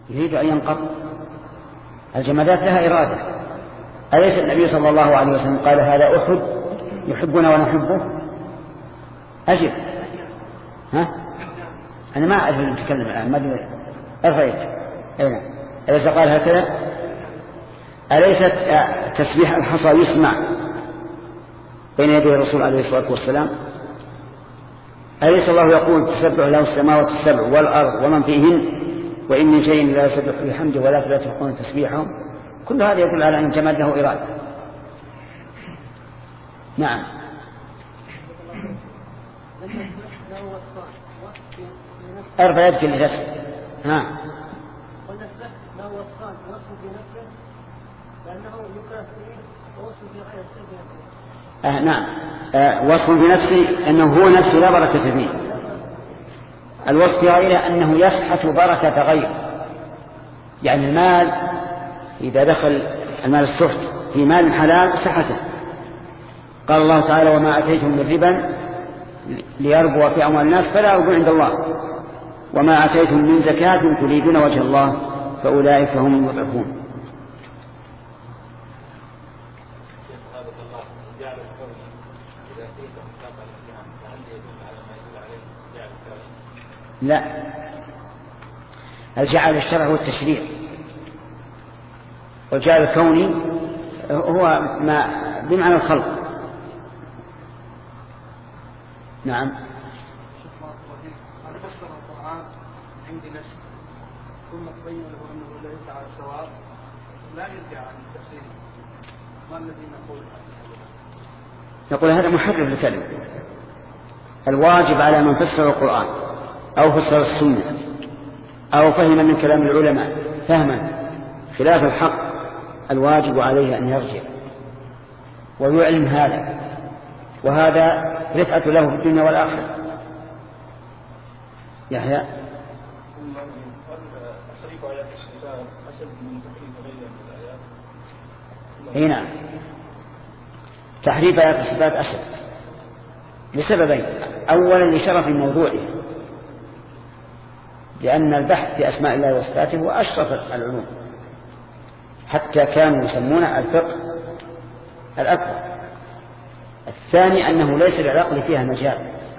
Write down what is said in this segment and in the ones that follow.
يريد أن ينقض. الجمادات لها إرادة. أليس النبي صلى الله عليه وسلم قال هذا أحد يحبنا ونحبه؟ أجب. ها؟ أنا ما أعرف أتكلم الآن، ما أدري. أرفعت أين؟ أليس قال هكذا؟ أليس تسبيح الحصى يسمع بين يدي الرسول عليه الصلاة والسلام؟ أليس الله يقول تسبح له السماوات السبع والأرض ومن فيهن وإن من شيء لا يسبح بحمده ولكن لا تفقهون تسبيحهم؟ كل هذا يدل على أن الجماد له إرادة. نعم. أربع يدك اللي تسبح. ها. والنسبح له وصفان، وصف في نفسه لأنه يكره فيه ووصف في غيره. نعم. وصف في نفسه أنه هو نفسه لا بركة فيه. الوصف في غيره أنه يسحت بركة غيره. يعني المال إذا دخل المال السحت في مال حلال سحته. قال الله تعالى وما أتيتم من ربا ليربو في أموال الناس فلا يربو عند الله وما أتيتم من زكاة تريدون وجه الله فأولئك هم المضعفون. لا، الجعل الشرع هو التشريع، والجعل الكوني هو ما بمعنى الخلق. نعم. أنا فسر القرآن عندي نفسي ثم تبين له أنه ليس على الصواب لا يرجع عن التفسير. ما الذي نقول هذا محرف الكلم. الواجب على من فسر القرآن أو فسر السنة أو فهم من كلام العلماء فهما خلاف الحق الواجب عليه أن يرجع ويعلم هذا، وهذا رفعة له في الدنيا والآخرة. يحيى. اي نعم، تحريف آيات الصفات أشد لسببين. أولا لشرف موضوعه، لأن البحث في أسماء الله وصفاته هو أشرف العلوم، حتى كانوا يسمون الفقه الأكبر. الثاني أنه ليس للعقل فيها مجال،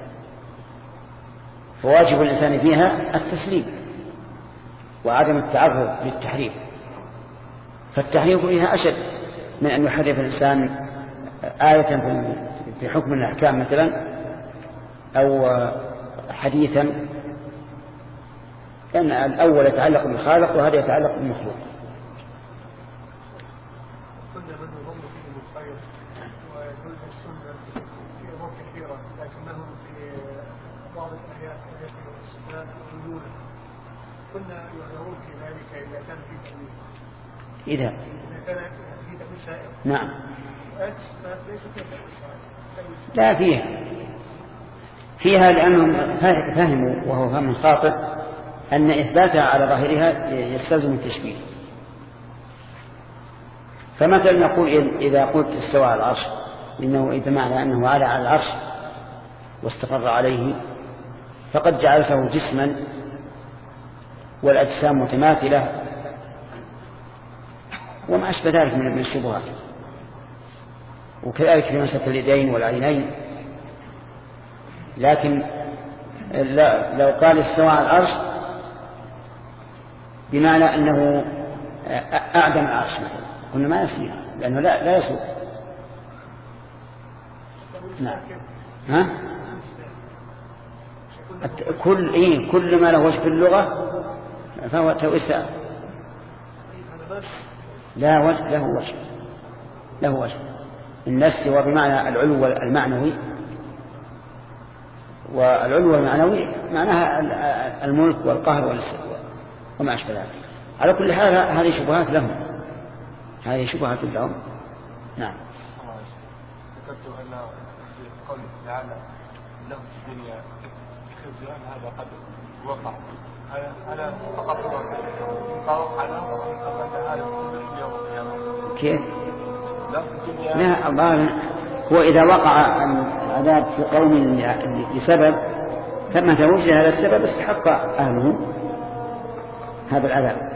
فواجب الإنسان فيها التسليم وعدم التعرض للتحريف. فالتحريف فيها أشد من أن يحرف الإنسان آية في حكم الأحكام مثلا أو حديثا، لأن الأول يتعلق بالخالق وهذا يتعلق بالمخلوق. كنا يعذرون في ذلك إذا كان في تأويل. إذا كان في تأويل سائر. نعم. ليس في تأويل سائر. لا فيها لأنهم فهموا وهو فهم خاطئ أن إثباتها على ظاهرها يستلزم التشبيه. فمثلا نقول إذا قلت استوى على العرش إنه بمعنى أنه على العرش واستقر عليه، فقد جعلته جسما والأجسام متماثلة وما أشبه ذلك من الشبهات. وكذلك في مسألة اليدين والعينين. لكن لو قال استوى على العرش بمعنى أنه أعدم العرش مثلا قلنا ما يصير، لأنه لا يسوق. نعم. ها؟ كل ما له وجه في اللغة فهو توسع. لا وجه له وجه. النفس هو بمعنى العلو المعنوي، والعلو المعنوي معناها الملك والقهر والاستواء وما أشبه ذلك. على كل حال هذه شبهات لهم. نعم. ذكرت أن في قوله تعالى له في الدنيا خزي هذا قد وقع. أنا فقط وقع له وقع يوم القيامة. كيف؟ لا في الدنيا. لا الله هو إذا وقع العذاب في قوم لسبب فما توجه هذا السبب استحق أهله هذا العذاب.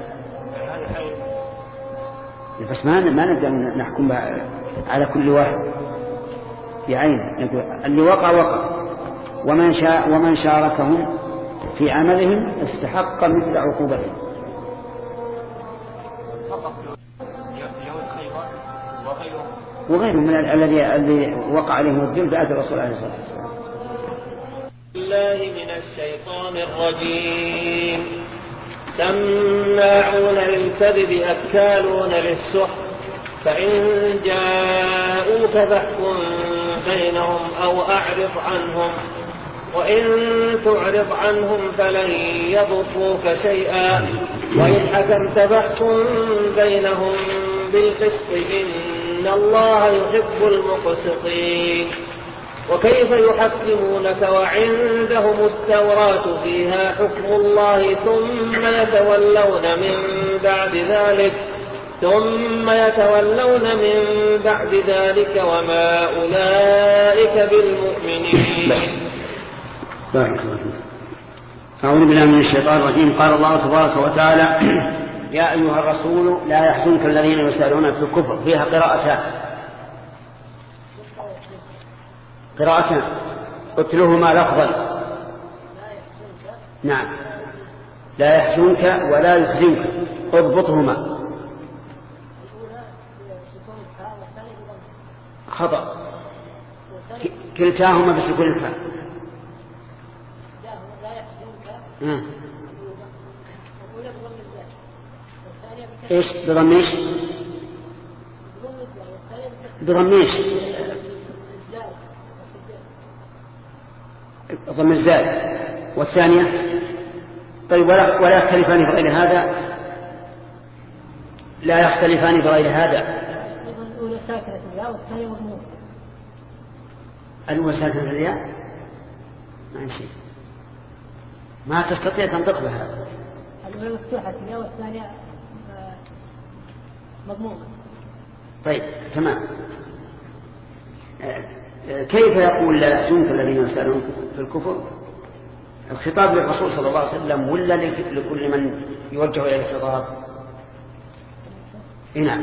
بس ما نقدر نحكم على كل واحد بعين. اللي وقع ومن شاركهم في عملهم استحق مثل عقوبتهم. وغيرهم من الذي وقع عليهم الذل بآيات الرسول عليه الصلاة والسلام. الله من الشيطان الرجيم. سماعون للكذب أكالون للسحت فإن جاءوك فاحكم بينهم أو أعرض عنهم وإن تعرض عنهم فلن يضروك شيئا وإن حكمت فاحكم بينهم بالقسط إن الله يحب المقسطين. وكيف يحكمونك وعندهم التوراة فيها حكم الله ثم يتولون من بعد ذلك وما أولئك بالمؤمنين. بارك الله فيك. أعوذ بالله من الشيطان الرجيم. قال الله تبارك وتعالى: يا أيها الرسول لا يحزنك الذين يسارعون في الكفر. فيها قراءتان اتلوهما لفظا. نعم، لا يحزنك ولا يحزنك، اضبطهما. خطأ، كلتاهما بسكون الفاء. ايش بضميش؟ بضميش ضم الزاد. والثانية طيب ولا يختلفان بغير هذا؟ لا يختلفان بغير هذا. الأولى ساكنة الياء والثانية مضمومة. الأولى ساكنة الياء ماشي، ما تستطيع تنطق بها. الأولى مفتوحة الياء والثانية مضمومة. طيب تمام. كيف يقول لا يحزنك الذين يسارعون في الكفر؟ الخطاب للرسول صلى الله عليه وسلم ولا لكل من يوجه إلى الخطاب؟ نعم،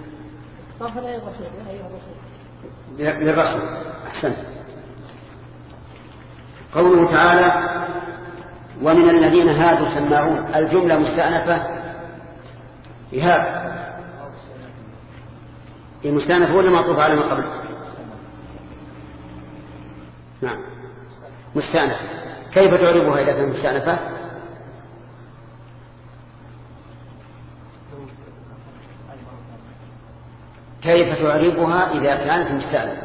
للرسول. أحسنت. قوله تعالى: ومن الذين هادوا سماعون. الجملة مستأنفة بهذا المستأنف ولا معطوف على ما قبل؟ نعم مستأنف. كيف تعربها إذا كانت مستأنفة؟ كيف تعربها إذا كانت مستأنفة؟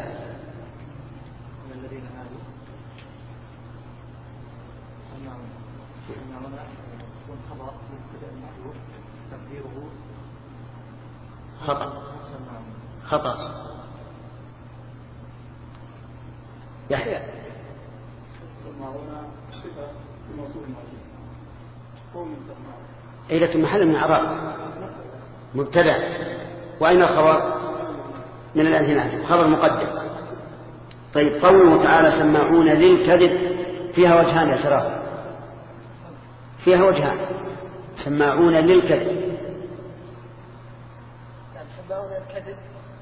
خطأ. يحيى عيلة محل من أعراب مبتدأ. وأين الخبر؟ من الأذهان، خبر مقدم. طيب قوله تعالى: سماعون للكذب. فيها وجهان يا شراب، فيها وجهان. سماعون للكذب. سماعون للكذب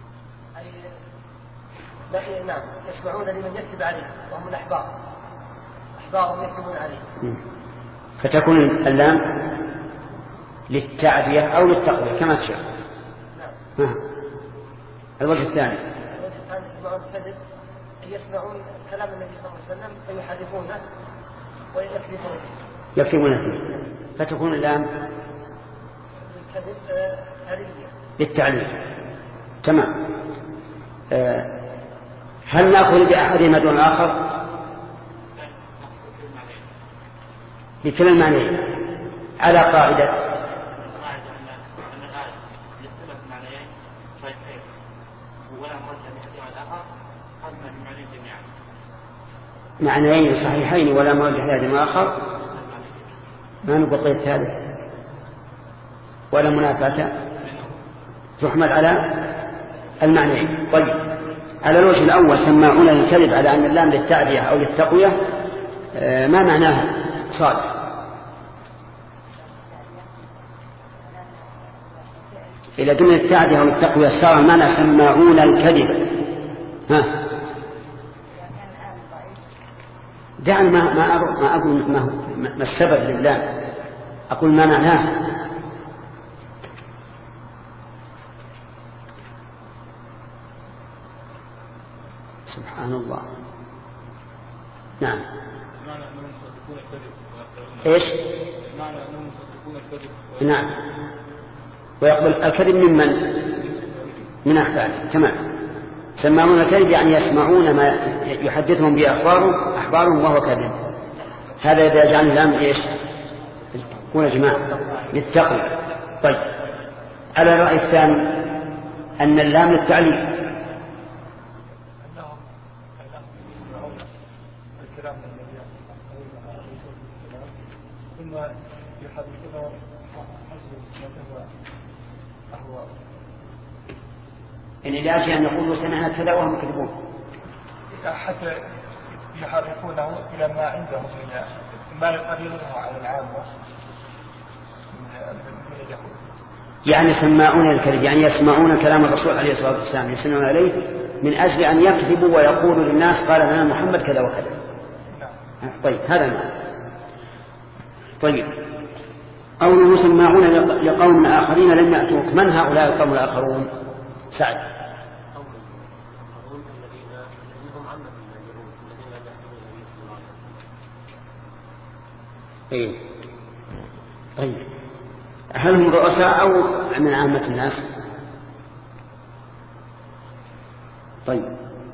أي نعم يسمعون لمن يكذب عليه وهم الأحبار، أحبارهم يكذبون عليه. فتكون اللام للتعدية أو للتقوية كما تشاء. نعم. الوجه الثاني يسمعون الكذب، يسمعون كلام النبي صلى الله عليه وسلم فيحرفونه ويكذبون فيه. فتكون اللام الكذب للتعليل. تمام. هل نأخذ بأحدهما دون الآخر؟ بكل المعنيين على قاعدة معنيين صحيحين ولا مرجح لهذا الآخر، ما نقول غير الثالث ولا منافاة، تحمل على المعنيين. طيب على الوجه الأول سماعون للكذب على أن اللام للتعدية أو للتقوية، ما معناها صالح؟ إلى دون التعدية والتقوية صار المعنى سماعون الكذب. ها دعني ما أقول ما السبب لله، أقول ما معناه. سبحان الله. نعم. ايش؟ نعم. ويقبل الكذب من أخباره. تمام. سماعون الكذب يعني يسمعون ما يحدثهم بأخبارهم وهو كذب. هذا إذا جعل اللام ايش؟ يكون جماعة للتقوى. طيب على الرأي الثاني أن اللام للتعليم. إن لا شيء أن يقولوا سمعنا كذا وهم كذبون حتى يحرفونه إلى ما عندهم ما يقدرونه على العامة من اليهود. يعني سماعون الكذب يعني يسمعون كلام الرسول عليه الصلاة والسلام يسمعون عليه من أجل أن يكذبوا ويقولوا للناس قال لنا محمد كذا وكذا. طيب هذا المعنى. طيب قوله سماعون لقوم آخرين لم يأتوك، من هؤلاء القوم الآخرون؟ سعد. إيه. طيب هل هم رؤساء أو من عامة الناس؟ طيب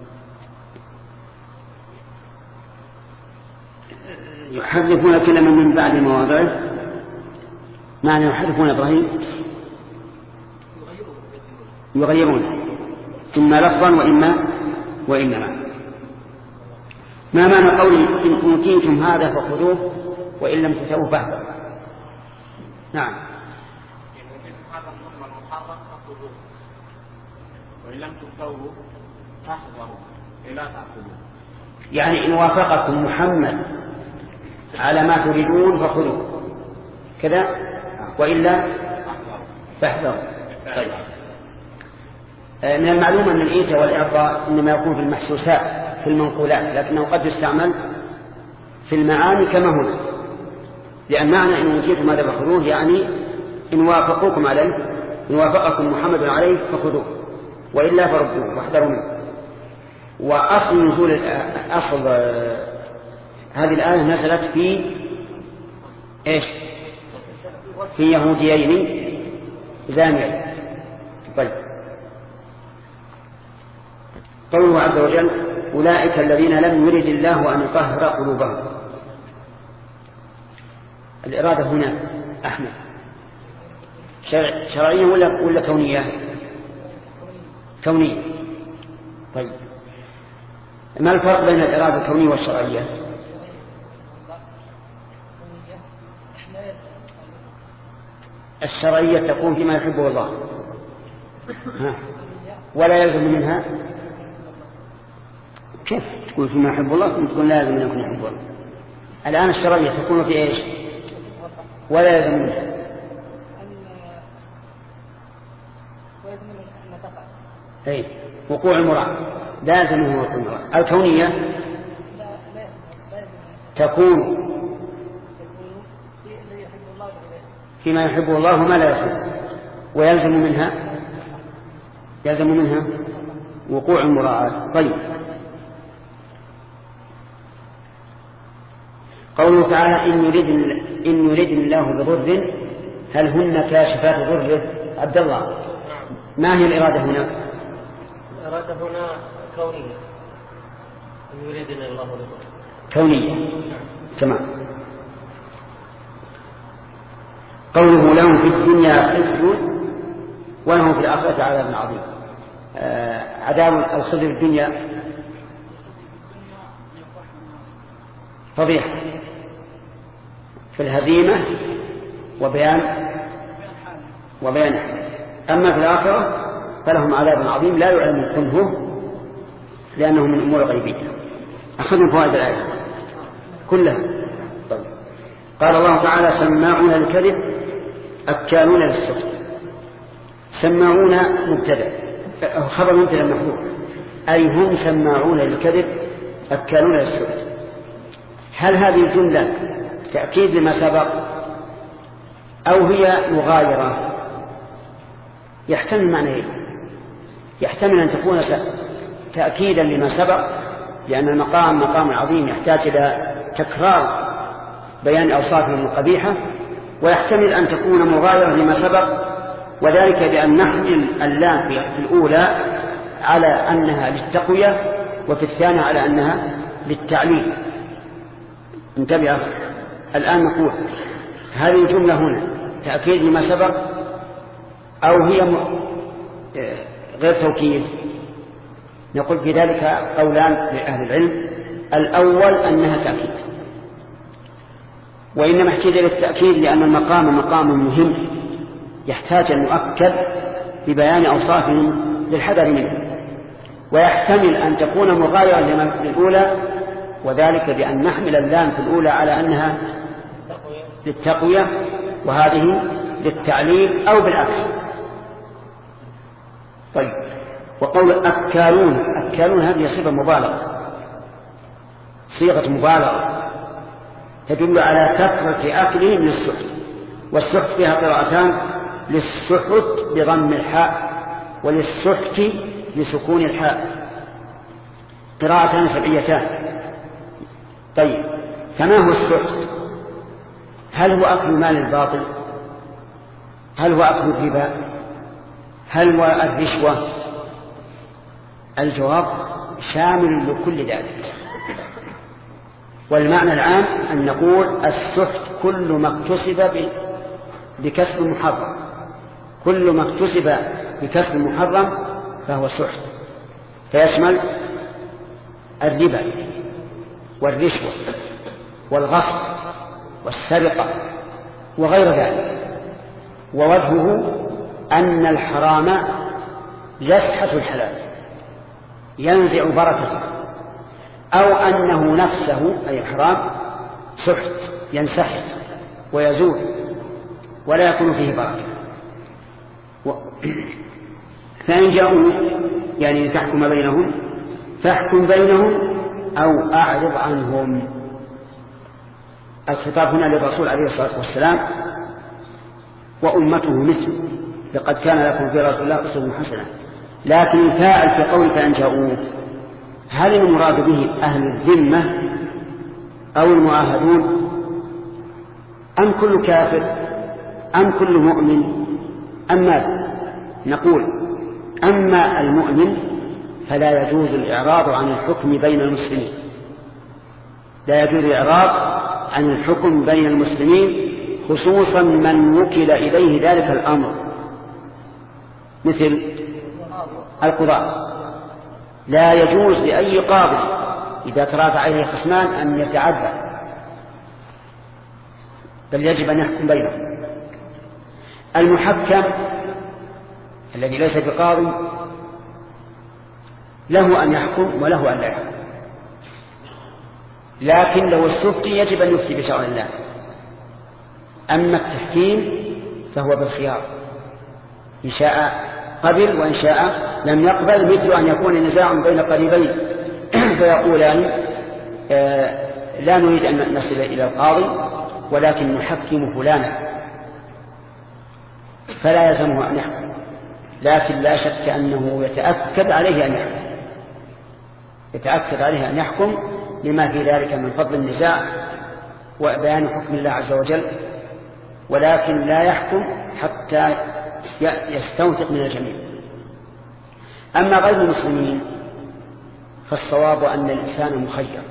يحرفون كلمة من بعد مواضعه. معنى يحرفون إبراهيم يغيرون إما لفظا وإنما. ما معنى قولي إن أوتيتم هذا فخذوه وإن لم تؤتوه فاحذروا؟ نعم. إن أوتيتم هذا الحكم المحرم فخذوه وإن لم تؤتوه فاحذروا إلا تأخذوه. يعني إن وافقكم محمد على ما تريدون فخذوه كذا وإلا فاحذروا. طيب من المعلوم أن الإيتاء والإعطاء إنما يكون في المحسوسات في المنقولات، لكنه قد يستعمل في المعاني كما هنا، لأن معنى إن أوتيتم هذا فخذوه يعني إن وافقوكم عليه، إن وافقكم محمد عليه فخذوه وإلا فردوه واحذروا منه. وأصل نزول هذه الآية نزلت في إيش؟ في يهوديين زامعين. طيب قوله عز وجل أولئك الذين لم يرد الله أن يطهر قلوبهم. الإرادة هنا أحمد شرعية ولا كونية؟ كونية. طيب ما الفرق بين الإرادة الكونية والشرعية؟ الشرعية تكون فيما يحبه الله ولا يلزم منها. كيف تقول فيما يحب الله ثم تقول لا يلزم من يكون يحب الله؟ الآن الشرعية تكون في إيش ولا يلزم منها؟ أي وقوع المراد لازم وقوع المراد. الكونية تكون فيما يحبه الله وما لا يحب ويلزم منها وقوع المراعاة. طيب قوله تعالى إن يريد الله بضر هل هن كاشفات ضره؟ عبد الله ما هي الإرادة هنا؟ الإرادة هنا كونية. إن يريدنا الله بضر كونية. تمام. قوله لهم في الدنيا خزي ولهم في الآخرة عذاب عظيم. عذاب الخزي في الدنيا فضيحة في الهزيمة وبيان أما في الآخرة فلهم عذاب عظيم لا يعلم كنه لأنه من أمور غيبية. أخذنا فوائد الآية كلها. طيب. قال الله تعالى سماعون الكذب أكالون للسحت. سماعون مبتدأ، خبر مبتدأ محذوف، أي هم سماعون للكذب أكالون للسحت. هل هذه الجملة تأكيد لما سبق أو هي مغايرة؟ يحتمل معنى، يحتمل أن تكون تأكيدا لما سبق، لأن المقام مقام عظيم يحتاج إلى تكرار بيان أوصافهم القبيحة، ويحتمل أن تكون مغايرة لما سبق، وذلك بأن نحمل اللام في الأولى على أنها للتقوية وفي الثانية على أنها للتعليل. انتبه الآن، نقول هذه الجملة هنا تأكيد لما سبق أو هي غير توكيد؟ نقول في ذلك قولان لأهل العلم. الأول أنها تأكيد، وإنما احتاج للتأكيد لأن المقام مقام مهم يحتاج المؤكد ببيان أوصافهم للحذر منه، ويحتمل أن تكون مغايرة للأولى، وذلك بأن نحمل اللام في الأولى على أنها للتقوية وهذه للتعليل أو بالعكس. طيب، وقول أكالون، أكالون هذه صيغة مبالغة، صيغة مبالغة تدل على كثرة أكلهم للسحت، والسحت فيها قراءتان، للسحت بضم الحاء وللسحت بسكون الحاء، قراءتان سبعيتان. طيب، فما هو السحت؟ هل هو أكل مال الباطل؟ هل هو أكل الربا؟ هل هو الرشوة؟ الجواب شامل لكل ذلك، والمعنى العام أن نقول السحت كل ما اكتسب بكسب محرم، كل ما اكتسب بكسب محرم فهو سحت، فيشمل الربا والرشوة والغصب والسرقة وغير ذلك. ووجهه أن الحرام يسحت الحلال، ينزع بركته، أو أنه نفسه أي الحرام سحت ينسحت ويزول ولا يكون فيه بركة. فإن جاءوا يعني لتحكم بينهم فاحكم بينهم أو أعرض عنهم. الخطاب هنا للرسول عليه الصلاة والسلام وأمته مثل، لقد كان لكم في رسول الله أسوة حسنة. لكن الفاعل في قول فإن جاءوا، هل المراد به أهل الذمة أو المعاهدون أم كل كافر أم كل مؤمن أم ماذا؟ نقول أما المؤمن فلا يجوز الإعراض عن الحكم بين المسلمين، لا يجوز الإعراض عن الحكم بين المسلمين، خصوصا من وكل إليه ذلك الأمر، مثل القضاء. لا يجوز لأي قاضي إذا ترافع عليه خصمان أن يتعدى، بل يجب أن يحكم بينهم. المحكم الذي ليس بقاضي له أن يحكم وله أن لا يحكم، لكن لو استفتي يجب أن يفتي بشرع الله. أما التحكيم فهو بالخيار، إن شاء قبل وإن شاء لم يقبل، مثل أن يكون نزاع بين قريبين فيقولان لا نريد أن نصل إلى القاضي ولكن نحكم فلانا، فلا يلزمه أن يحكم، لكن لا شك أنه يتأكد عليه أن يحكم، يتأكد عليه أن يحكم لما في ذلك من فضل النزاع وبيان حكم الله عز وجل، ولكن لا يحكم حتى يستوثق من الجميع. أما غير المسلمين فالصواب أن الإنسان مخير،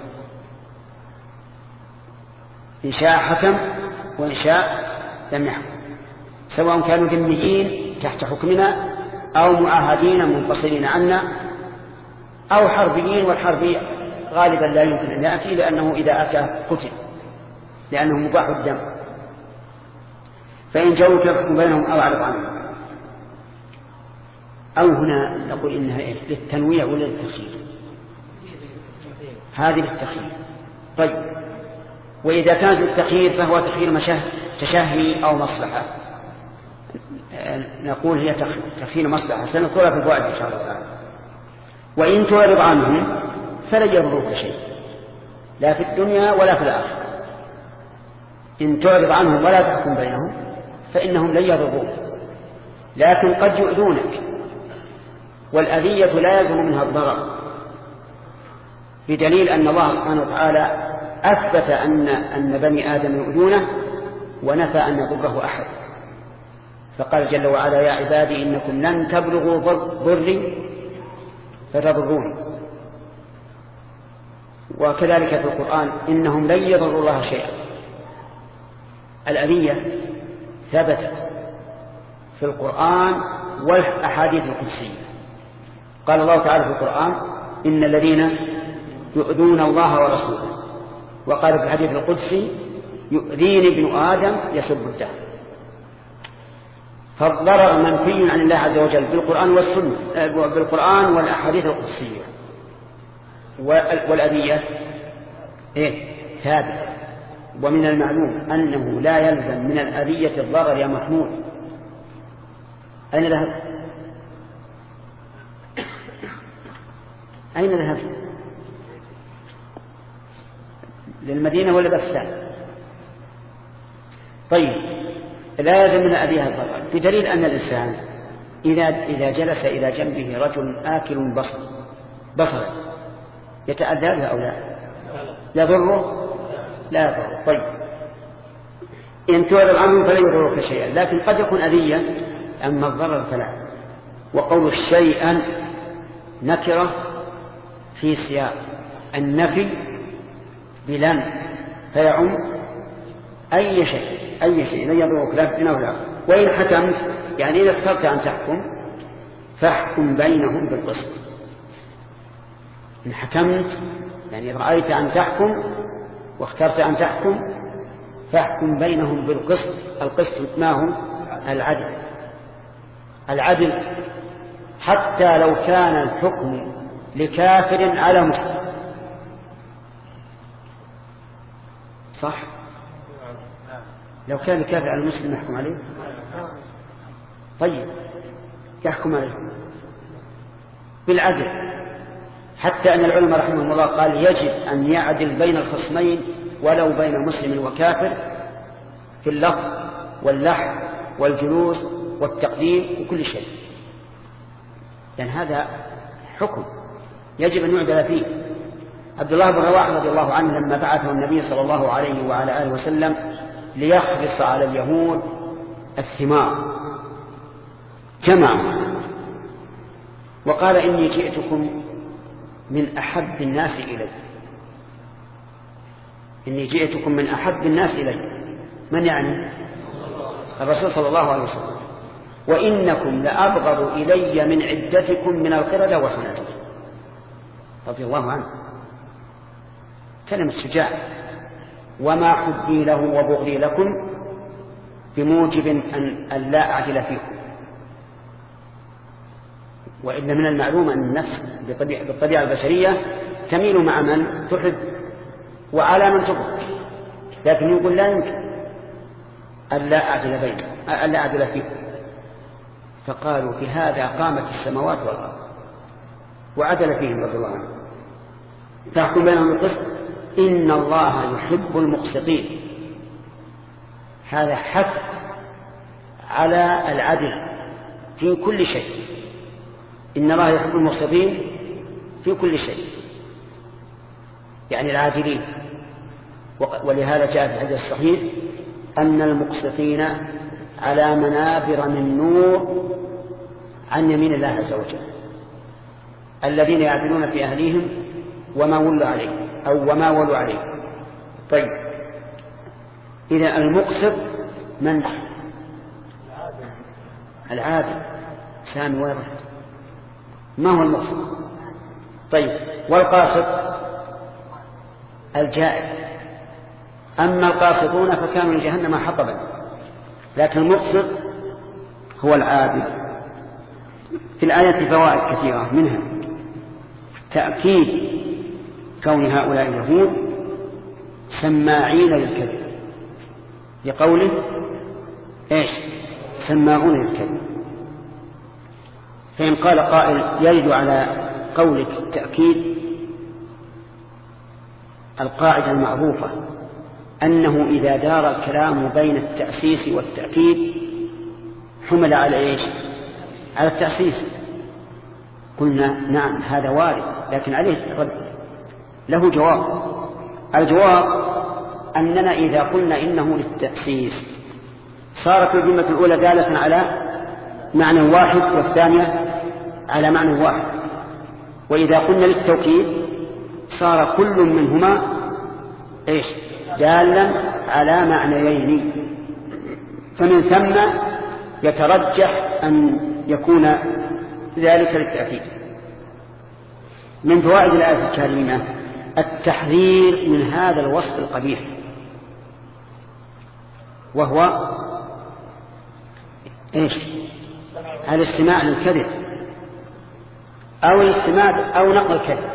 إن شاء حكم وإن شاء لم يحكم، سواء كانوا ذميين تحت حكمنا أو معاهدين منفصلين عنا أو حربيين، والحربي غالبا لا يمكن أن يأتي لأنه إذا أتى قتل لأنه مباح الدم. فإن جاءوا فاحكم بينهم أو أعرض عنهم. أو هنا نقول إنها للتنويع ولا للتخيير؟ هذه للتخيير. طيب، وإذا كانت للتخيير فهو تخيير تشهي أو مصلحة، نقول هي تخيل مصلحة، سنذكرها في الفوائد إن شاء الله تعالى. وإن تعرض عنهم فلن يضروك شيء، لا في الدنيا ولا في الآخرة. إن تعرض عنهم ولا تحكم بينهم فإنهم لن يضروك، لكن قد يؤذونك، والأذية لا يلزم منها الضرر، بدليل أن الله سبحانه وتعالى أثبت أن بني آدم يؤذونه ونفى أن يضره أحد، فقال جل وعلا: يا عبادي إنكم لن تبلغوا ضري فتضروني. وكذلك في القرآن: إنهم لن يضروا الله شيئا. الأذية ثبتت في القرآن والأحاديث القدسية. قال الله تعالى في القرآن: إن الذين يؤذون الله ورسوله. وقال في الحديث القدسي: يؤذيني ابن آدم يسب الدهر. فالضرر منفي عن الله عز وجل بالقرآن والسنة، بالقرآن والأحاديث القدسية. والأذية ثابتة. ومن المعلوم أنه لا يلزم من الأذية الضرر يا محمود. أين ذهبت؟ أين ذهبت؟ للمدينة ولا باكستان؟ طيب، لا يلزم من الأذية الضرر، بدليل أن الإنسان إذا جلس إلى جنبه رجل آكل بصرا يتأذى بها أو لا؟ يضره؟ لا يضره. طيب، إن تعرض عنه فلا يضرك شيئا، لكن قد يكون أذية، أما الضرر فلا. وقول شيئا نكرة في سياق النفي بلن، فيعم أي شيء لن يضرك لا في الدنيا ولا. وإن حكمت، يعني إذا اخترت أن تحكم فاحكم بينهم بالقسط. إن حكمت يعني رأيت أن تحكم واخترت أن تحكم فاحكم بينهم بالقسط. القسط ما هو؟ العدل، حتى لو كان الحكم لكافر على مسلم. صح؟ لو كان الكافر على المسلم يحكم عليه؟ طيب، يحكم عليه بالعدل، حتى أن العلماء رحمهم الله قال يجب أن يعدل بين الخصمين ولو بين مسلم وكافر في اللفظ واللحن والجلوس والتقديم وكل شيء، لأن هذا حكم يجب أن يعدل فيه. عبد الله بن رواحة رضي الله عنه لما بعثه النبي صلى الله عليه وعلى آله وسلم ليخلص على اليهود الثمار، جمعوا وقال: إني جئتكم من أحب الناس إلي. إني جئتكم من أحب الناس إلي. من يعني؟ الرسول صلى الله عليه وسلم. وإنكم لأبغض إلي من عدتكم من القردة والخنازير. رضي الله عنه، كلمة شجاع. وما حبي له وبغضي لكم بموجب أن لا أعدل فيكم. وإن من المعلوم أن النفس بالطبيعة البشرية تميل مع من تحب وعلى من تبغض، لكن يقول لا يمكن ألا أعدل فيكم. فقالوا: في هذا قامت السماوات والأرض. وعدل فيهم رضي الله عنه. فاحكم بينهم بالقسط إن الله يحب المقسطين. هذا حث على العدل في كل شيء. إن الله يحب المقسطين في كل شيء، يعني العادلين. ولهذا جاء في الحديث الصحيح أن المقسطين على منابر من نور عن يمين الله عز وجل، الذين يعدلون في أهليهم وما ولوا عليه أو وما ولوا عليه. طيب، إذا المقسط من؟ العادل. سامي وين رحت؟ ما هو المقسط؟ طيب، والقاسط الجائر. أما القاسطون فكانوا لجهنم حطبا، لكن المقسط هو العادل. في الآية فوائد كثيرة، منها تأكيد كون هؤلاء اليهود سماعين للكذب، لقوله سماعون للكذب. فإن قال قائل يرد على قولك التأكيد القاعدة المعروفة أنه إذا دار الكلام بين التأسيس والتأكيد حمل على إيش؟ على التأسيس. قلنا نعم هذا وارد، لكن عليه له جواب. الجواب أننا إذا قلنا إنه للتأسيس صارت الجملة الأولى دالة على معنى واحد والثانية على معنى واحد، وإذا قلنا للتوكيد صار كل منهما إيش؟ دالا على معنيين. فمن ثم يترجح أن يكون ذلك للتأكيد. من فوائد الآية الكريمة التحذير من هذا الوصف القبيح، وهو إيش؟ الاستماع للكذب أو الاستماع أو نقل الكذب،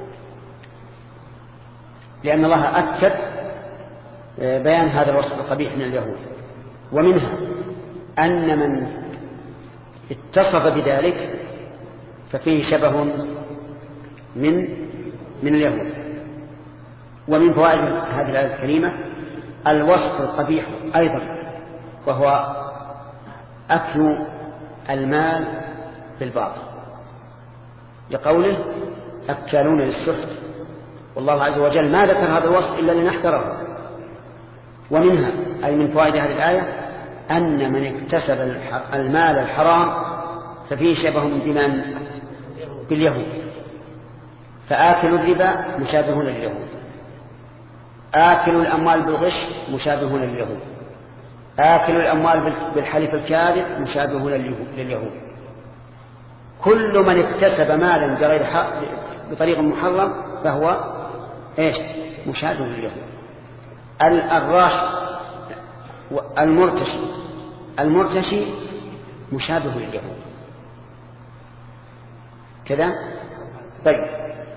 لأن الله أكد بيان هذا الوصف القبيح من اليهود. ومنها أن من اتصف بذلك ففيه شبه من اليهود. ومن فوائد هذه الآية الكريمة الوصف القبيح أيضا، وهو أكل المال بالباطل، لقوله أكالون للسحت، والله عز وجل ما ذكر هذا الوصف إلا لنحذره. ومنها أي من فوائد هذه الآية أن من اكتسب المال الحرام ففيه شبه بمن؟ باليهود. فآكل الربا مشابهون لليهود، آكل الأموال بالغش مشابهون لليهود، آكل الأموال بالحلف الكاذب مشابهون لليهود. كل من اكتسب مالا بغير حق بطريق محرم فهو إيش؟ مشابه لليهود. الراش المرتشي مشابه لليهود كذا. طيب،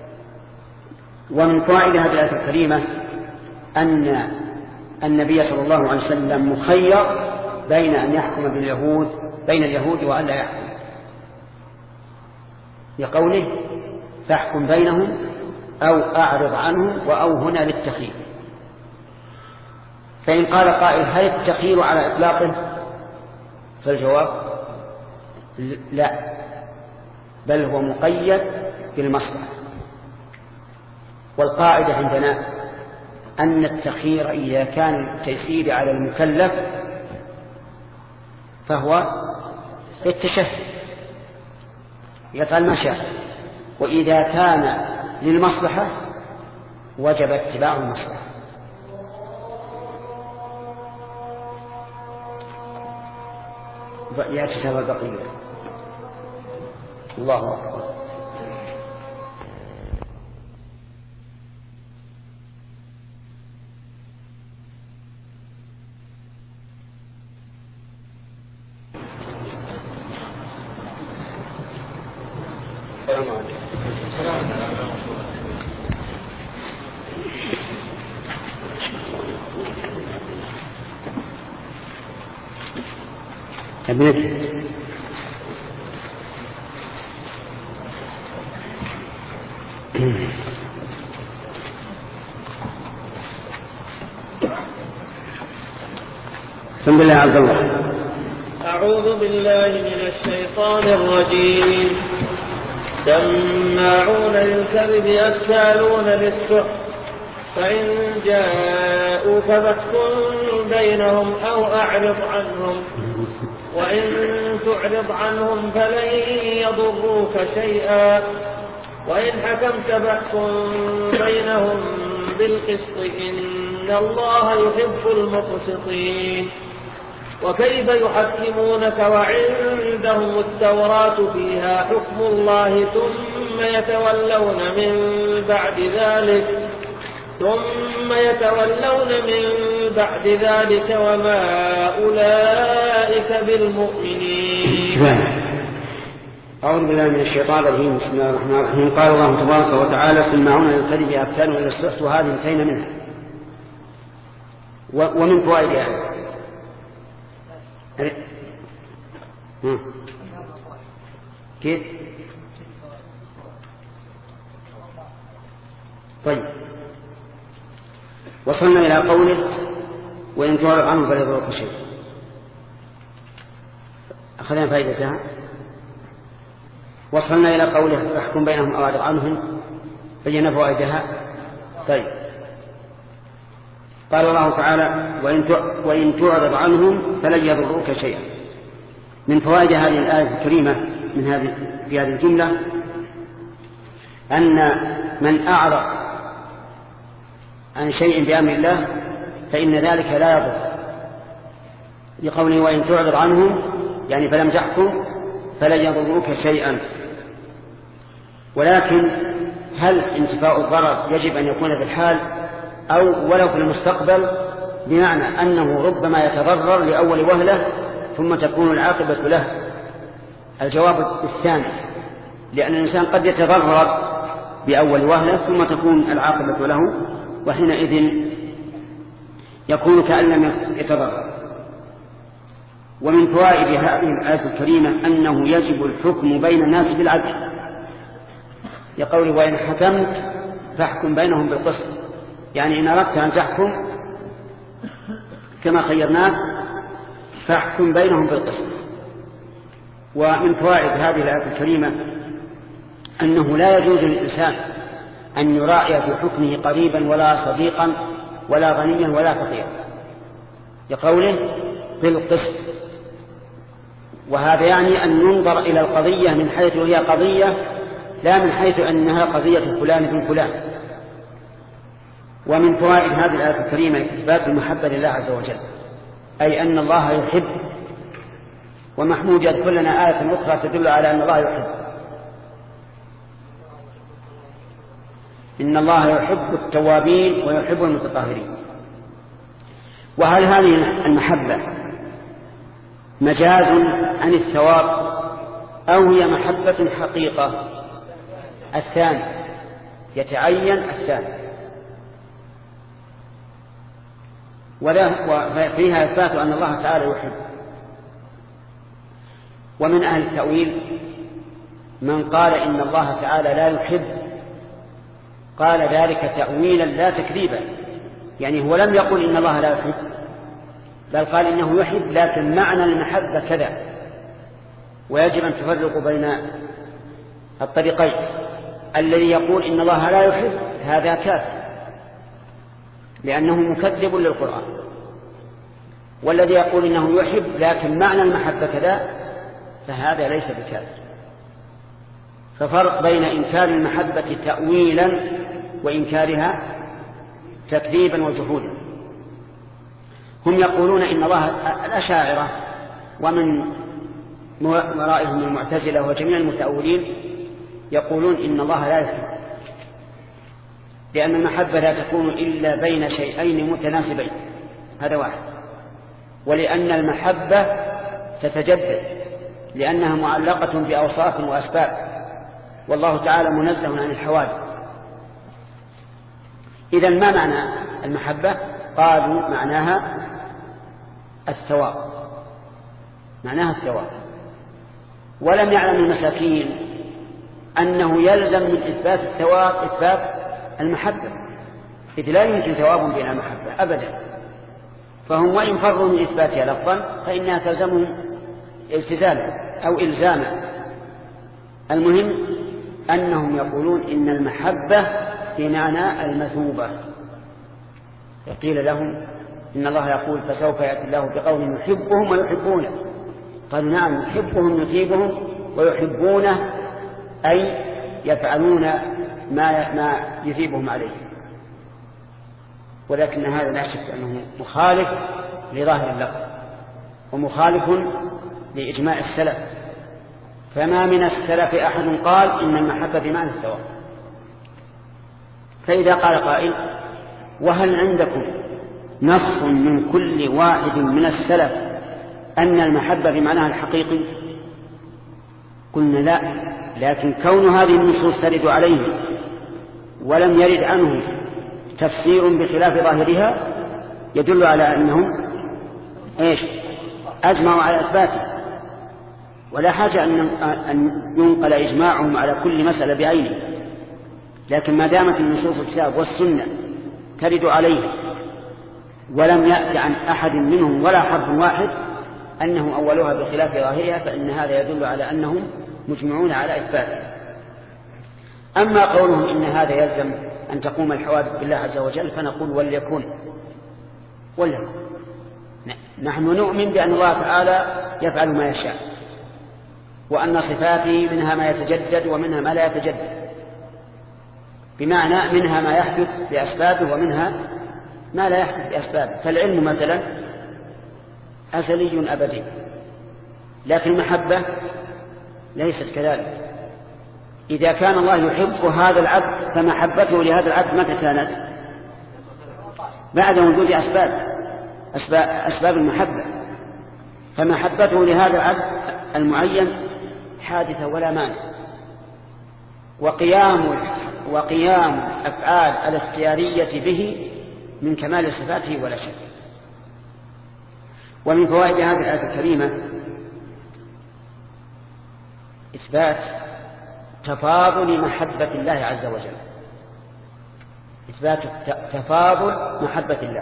ومن فوائد هذه الآية الكريمة أن النبي صلى الله عليه وسلم مخير بين أن يحكم بين اليهود وأن لا يحكم، لقوله فاحكم بينهم أو أعرض عنهم، وأو هنا للتخيير. فإن قال قائل هل التخيير على إطلاقه؟ فالجواب لا، بل هو مقيد بالمصلحة. والقاعدة عندنا أن التخيير إذا كان التيسير على المكلف فهو التشهي يفعل ما شاء، وإذا كان للمصلحة وجب اتباع المصلحة. يأتي سبب البقية. الله أكبر. السلام عليكم. ابنك بسم الله عز وجل. أعوذ بالله من الشيطان الرجيم. سماعون للكذب أكالون للسحت، فإن جاءوك فاحكم بينهم أو أعرض عنهم، وإن تعرض عنهم فلن يضروك شيئا، وإن حكمت فاحكم بينهم بالقسط إن الله يحب المقسطين. وكيف يحكمونك وعندهم التوراة فيها حكم الله ثم يتولون من بعد ذلك وما أولئك بالمؤمنين. أعوذ بالله من الشيطان الرجيم. بسم الله الرحمن الرحيم. قال الله تبارك وتعالى سماعون للكذب أكالون للسحت، وهذه انتهينا منها. ومن فوائدها كيف؟ طيب، وصلنا إلى قوله وإن تعرض عنه فلا يضرك شيء. أخذنا فائدتها. وصلنا إلى قوله فاحكم بينهم أو أعرض عنهم، بينا فوائدها. طيب، قال الله تعالى وإن تعرض عنهم فلن يضروك شيئا. من فوائد هذه الآية الكريمة في هذه الجملة أن من أعرض عن شيء بأمر الله فإن ذلك لا يضر، لقوله وإن تعرض عنهم يعني فلم تحكم فلن يضروك شيئا. ولكن هل انتفاء الضرر يجب أن يكون في الحال أو ولو في المستقبل، بمعنى أنه ربما يتضرر لأول وهلة ثم تكون العاقبة له؟ الجواب الثاني، لأن الإنسان قد يتضرر بأول وهلة ثم تكون العاقبة له، وحينئذ يكون كأن لم يتضرر. ومن فوائد هذه الآية الكريمة أنه يجب الحكم بين الناس بالعدل، يقول وإن حكمت فاحكم بينهم بالقسط، يعني إن أردت أن تحكم كما خيرناك فاحكم بينهم بالقسط. ومن فوائد هذه الآية الكريمة أنه لا يجوز للإنسان أن يراعي في حكمه قريبا ولا صديقا ولا غنيا ولا فقيرا، لقوله بالقسط. وهذا يعني أن ننظر إلى القضية من حيث هي قضية، لا من حيث أنها قضية فلان بن فلان. ومن فوائد هذه الآية الكريمة إثبات المحبة لله عز وجل، أي أن الله يحب. ومحمود يذكر لنا آية أخرى تدل على أن الله يحب، إن الله يحب التوابين ويحب المتطهرين. وهل هذه المحبة مجاز عن الثواب أو هي محبة حقيقة؟ الثاني، يتعين الثاني. وفيها إثبات أن الله تعالى يحب. ومن أهل التأويل من قال إن الله تعالى لا يحب، قال ذلك تأويلا لا تكذيبا، يعني هو لم يقل إن الله لا يحب، بل قال إنه يحب لكن معنى المحبة كذا. ويجب أن تفرق بين الطريقين، الذي يقول إن الله لا يحب هذا كافر لأنه مكذب للقرآن، والذي يقول إنه يحب لكن معنى المحبة كذا فهذا ليس بكافر. ففرق بين إنكار المحبة تأويلا وإنكارها تكذيبا وجحودا. هم يقولون إن الله، الأشاعرة ومن ورائهم المعتزلة وجميع المتأولين يقولون إن الله لا يحب، لأن المحبة لا تكون إلا بين شيئين متناسبين، هذا واحد. ولأن المحبة تتجدد لأنها معلقة بأوصاف وأسباب، والله تعالى منزه عن الحوادث. إذن ما معنى المحبة؟ قالوا معناها الثواب، معناها الثواب. ولم يعلم المساكين أنه يلزم من إثبات الثواب إثبات المحبة، إذ لا يمكن ثواب بلا محبة أبدا. فهم وإن فروا من إثباتها لفظا فإنها تلزمهم التزاما أو إلزاما. المهم أنهم يقولون إن المحبة بمعنى المثوبة. فقيل لهم إن الله يقول فسوف يأتي الله بقوم يحبهم ويحبونه، قالوا نعم يحبهم يثيبهم ويحبونه أي يفعلون ما يثيبهم عليه. ولكن هذا لا شك أنه مخالف لظاهر اللفظ ومخالف لإجماع السلف، فما من السلف أحد قال إن المحبة بمعنى الثواب. فإذا قال قائل وهل عندكم نص من كل واحد من السلف أن المحبة بمعناها الحقيقي؟ قلنا لا، لكن كون هذه النصوص ترد عليه ولم يرد عنه تفسير بخلاف ظاهرها يدل على أنهم أجمعوا على إثباته. ولا حاجة أن ينقل إجماعهم على كل مسألة بعينه، لكن ما دامت النصوص الكتاب والسنة ترد عليه ولم يأتي عن أحد منهم ولا حرف واحد أنه أولها بخلاف ظاهرها، فإن هذا يدل على أنهم مجمعون على إثباته. أما قولهم إن هذا يلزم أن تقوم الحوادث بالله عز وجل، فنقول وليكن نحن نؤمن بأن الله تعالى يفعل ما يشاء، وأن صفاته منها ما يتجدد ومنها ما لا يتجدد، بمعنى منها ما يحدث بأسبابه ومنها ما لا يحدث بأسبابه. فالعلم مثلا أزلي أبدي، لكن المحبة ليست كذلك. إذا كان الله يحب هذا العبد فمحبته لهذا العبد متى كانت؟ بعد وجود أسباب المحبة، فمحبته لهذا العبد المعين حادثة ولا مانع، وقيام أفعال الاختيارية به من كمال صفاته ولا شك. ومن فوائد هذه الآية الكريمة إثبات تفاضل محبة الله عز وجل، إثبات تفاضل محبة الله.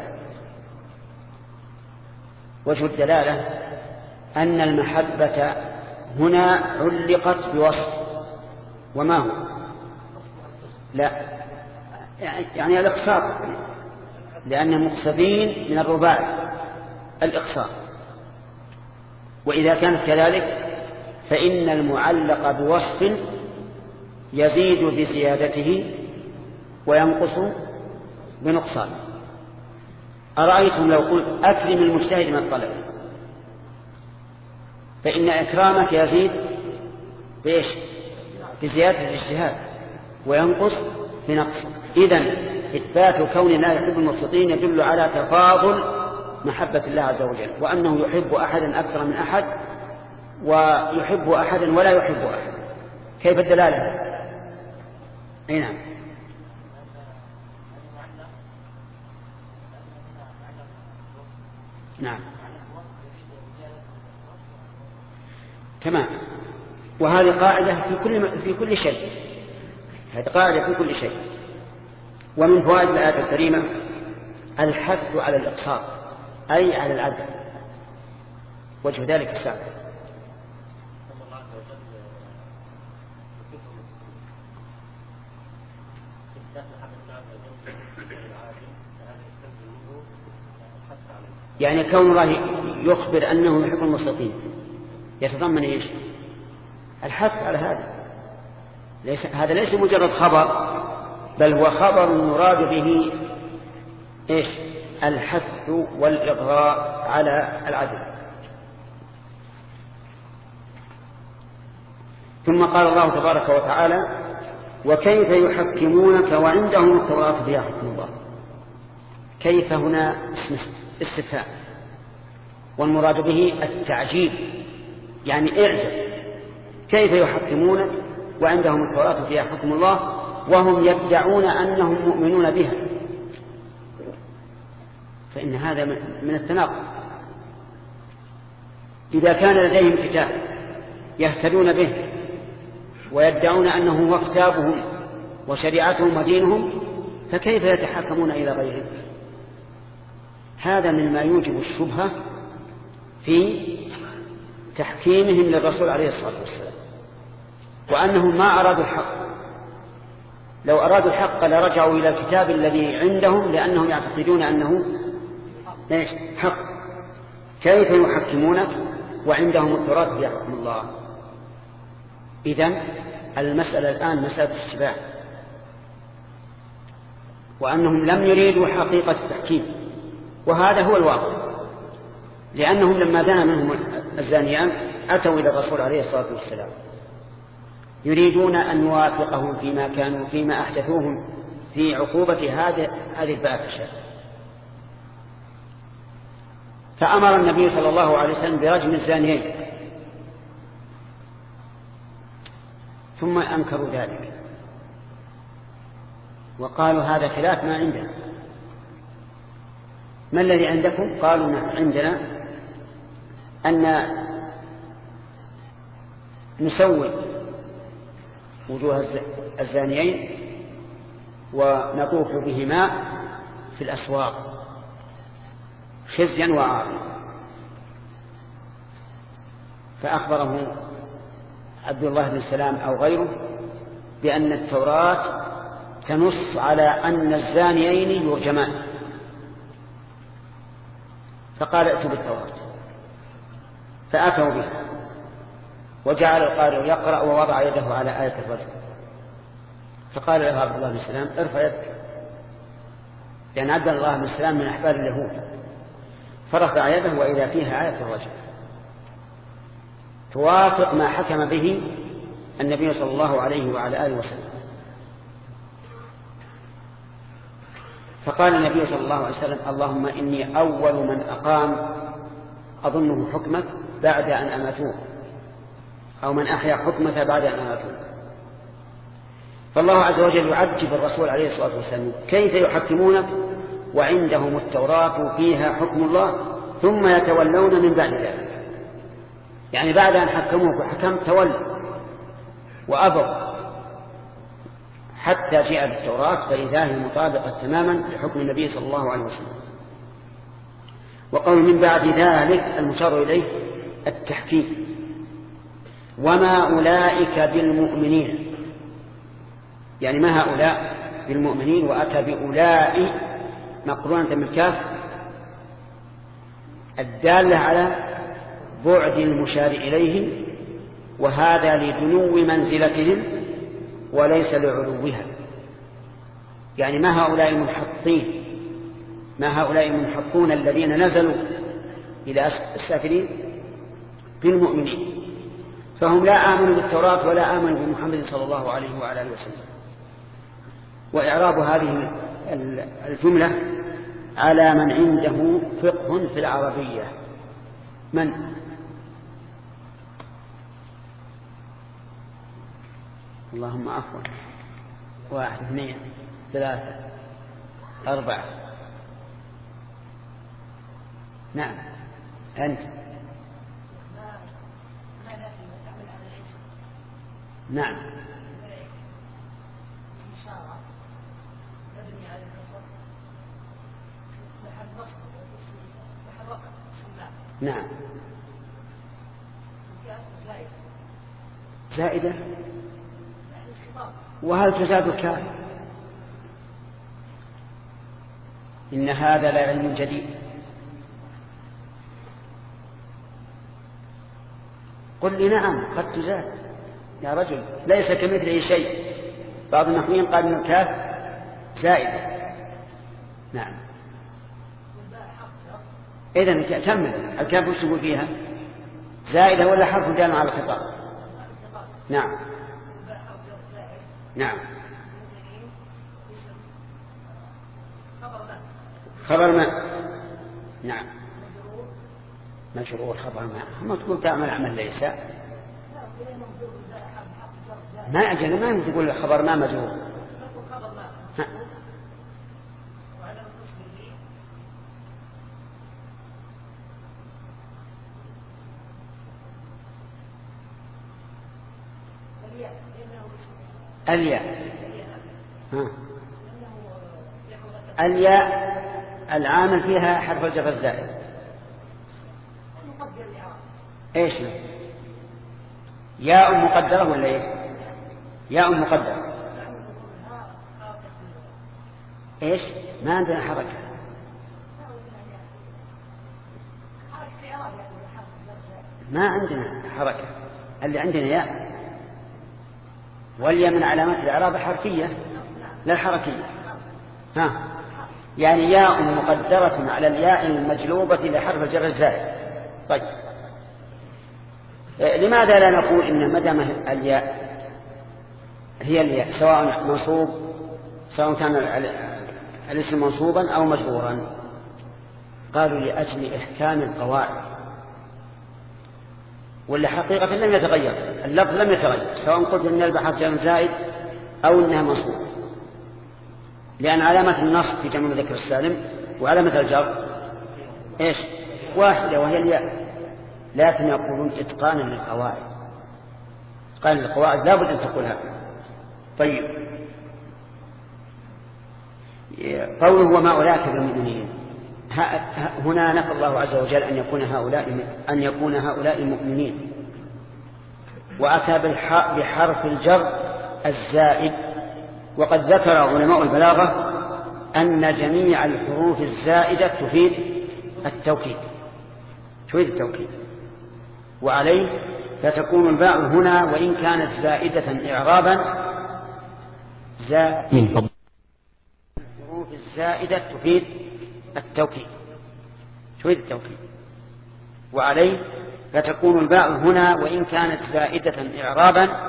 وجه الدلالة أن المحبة هنا علقت بوصف، وما هو؟ لا يعني الإقصار، لأن مقصدين من الرباعي الإقصار. وإذا كانت كذلك فإن المعلق بوصف يزيد بزيادته وينقص بنقصانه. أرأيتم لو قلت أكرم المجتهد من الطلب، فإن إكرامك يزيد بإيش؟ بزيادة الاجتهاد، وينقص بنقص. إذن إثبات كون الله يحب المقسطين يدل على تفاضل محبة الله عز وجل، وأنه يحب أحدا أكثر من أحد، ويحب أحدا ولا يحب أحد. كيف الدلالة؟ أي نعم. نعم تمام. وهذه قاعدة في كل شيء، هذه قاعدة في كل شيء. ومن فوائد الآية الكريمة الحث على الإقصاء، أي على العدل. وجه ذلك السابق. يعني كون الله يخبر أنه يحب المقسطين يتضمن إيش؟ الحث على هذا. هذا ليس مجرد خبر، بل هو خبر مراد به إيش؟ الحث والإغراء على العدل. ثم قال الله تبارك وتعالى وكيف يحكمونك وعندهم التوراة فيها حكم الله. كيف هنا استفهام، والمراد به التعجيب، يعني اعجب. كيف يحكمونك وعندهم التوراة فيها حكم الله وهم يدعون أنهم مؤمنون بها؟ فإن هذا من التناقض. إذا كان لديهم كتاب يهتدون به ويدعون أنه هو كتابهم وشريعتهم ودينهم، فكيف يتحكمون إلى غيره؟ هذا مما يوجب الشبهة في تحكيمهم للرسول عليه الصلاة والسلام، وأنهم ما أرادوا الحق. لو أرادوا الحق لرجعوا إلى الكتاب الذي عندهم، لأنهم يعتقدون أنه حق. كيف يحكمونك وعندهم التوراة فيها حكم الله؟ إذن المسألة الآن مسألة الشباب، وأنهم لم يريدوا حقيقة التحكيم، وهذا هو الواقع، لأنهم لما زنى منهم الزانيان أتوا إلى الرسول عليه الصلاة والسلام يريدون أن يوافقهم فيما أحدثوهم في عقوبة هذه الفاحشة. فأمر النبي صلى الله عليه وسلم برجم الزانيين، ثم أنكروا ذلك وقالوا هذا خلاف ما عندنا. ما الذي عندكم؟ قالوا عندنا أن نسوي وجوه الزانيين ونطوف بهما في الأسواق خزيا وعارا. فأخبره عبد الله بن سلام أو غيره بأن التوراة تنص على أن الزانيين يرجمان، فقال ائتوا بالتوراة، فأتوا بها وجعل القارئ يقرأ ووضع يده على آية الرجم، فقال له عبد الله بن سلام ارفع يدك، لأن عبد الله بن سلام من أحبار اليهود، فرفع يده وإذا فيها آية الرجم توافق ما حكم به النبي صلى الله عليه وعلى آله وسلم. فقال النبي صلى الله عليه وسلم اللهم إني أول من أقام أظنه حكمك بعد أن أماتوه، أو من أحيا حكمك بعد أن أماتوه. فالله عز وجل يعجب الرسول عليه الصلاة والسلام كيف يحكمونك وعندهم التوراة فيها حكم الله ثم يتولون من بعد ذلك، يعني بعد أن حكموك وحكمت تولوا وأبوا حتى جاء بالتوراة فإذا هي مطابقة تماما لحكم النبي صلى الله عليه وسلم. وقول من بعد ذلك المشار إليه التحكيم. وما أولئك بالمؤمنين، يعني ما هؤلاء بالمؤمنين، وأتى بأولئك مقرونة بالكاف الدالة على بعد المشار إليهم، وهذا لدنو منزلتهم وليس لعلوها. يعني ما هؤلاء المنحطين، ما هؤلاء المنحطون الذين نزلوا إلى السافلين بالمؤمنين، فهم لا آمنوا بالتوراة ولا آمنوا بمحمد صلى الله عليه وعلى آله وسلم. وإعراب هذه الجملة على من عنده فقه في العربية. من؟ اللهم عفوا. 1 2 3 4. نعم أنت. نعم نعم زائدة. وهل تزاد الكاف؟ إن هذا لا علم جديد. قل لي نعم قد تزاد يا رجل، ليس كمثله شيء. بعض النحويين قال إن الكاف زائدة. نعم إذن كمل الكاف وش تقول فيها؟ زائدة ولا حرف دال على الخطاب؟ نعم نعم خبر ما. نعم مجرور خبر ما. ما تقول تعمل عمل ليس، ما أجل ما تقول خبر ما مجرور. الياء. الياء العامل فيها حرف الجر الزائد. ايش ياء مقدرة ولا ايه؟ ياء مقدرة. ايش؟ ما عندنا حركة. ما عندنا حركة، اللي عندنا ياء، والياء من علامات الإعراب حرفية لا الحركية. يعني ياء مقدرة على الياء المجلوبة لحرف الجر الزائد. طيب لماذا لا نقول إن مدام الياء هي الياء سواء منصوب، سواء كان الاسم منصوبا أو مجرورا؟ قالوا لأجل إحكام القواعد، واللي حقيقة لم يتغير، اللفظ لم يتغير، سواء قلت إن البحر جر زائد أو إنها منصوب، لأن علامة النصب في جمع المذكر السالم وعلامة الجر إيش؟ واحدة وهي الياء. لكن يقولون إتقانا للقواعد، قال القواعد لابد أن تقول هكذا. طيب، قوله وما أولئك بالمؤمنين، هنا نفى الله عز وجل أن يكون هؤلاء مؤمنين، وأتى بحرف الجر الزائد. وقد ذكر علماء البلاغة أن جميع الحروف الزائدة تفيد التوكيد، وعليه فتكون الباء هنا وإن كانت زائدة إعرابا الحروف الزائدة تفيد التوكيد، وعليه فتكون الباء هنا وإن كانت زائدة إعرابا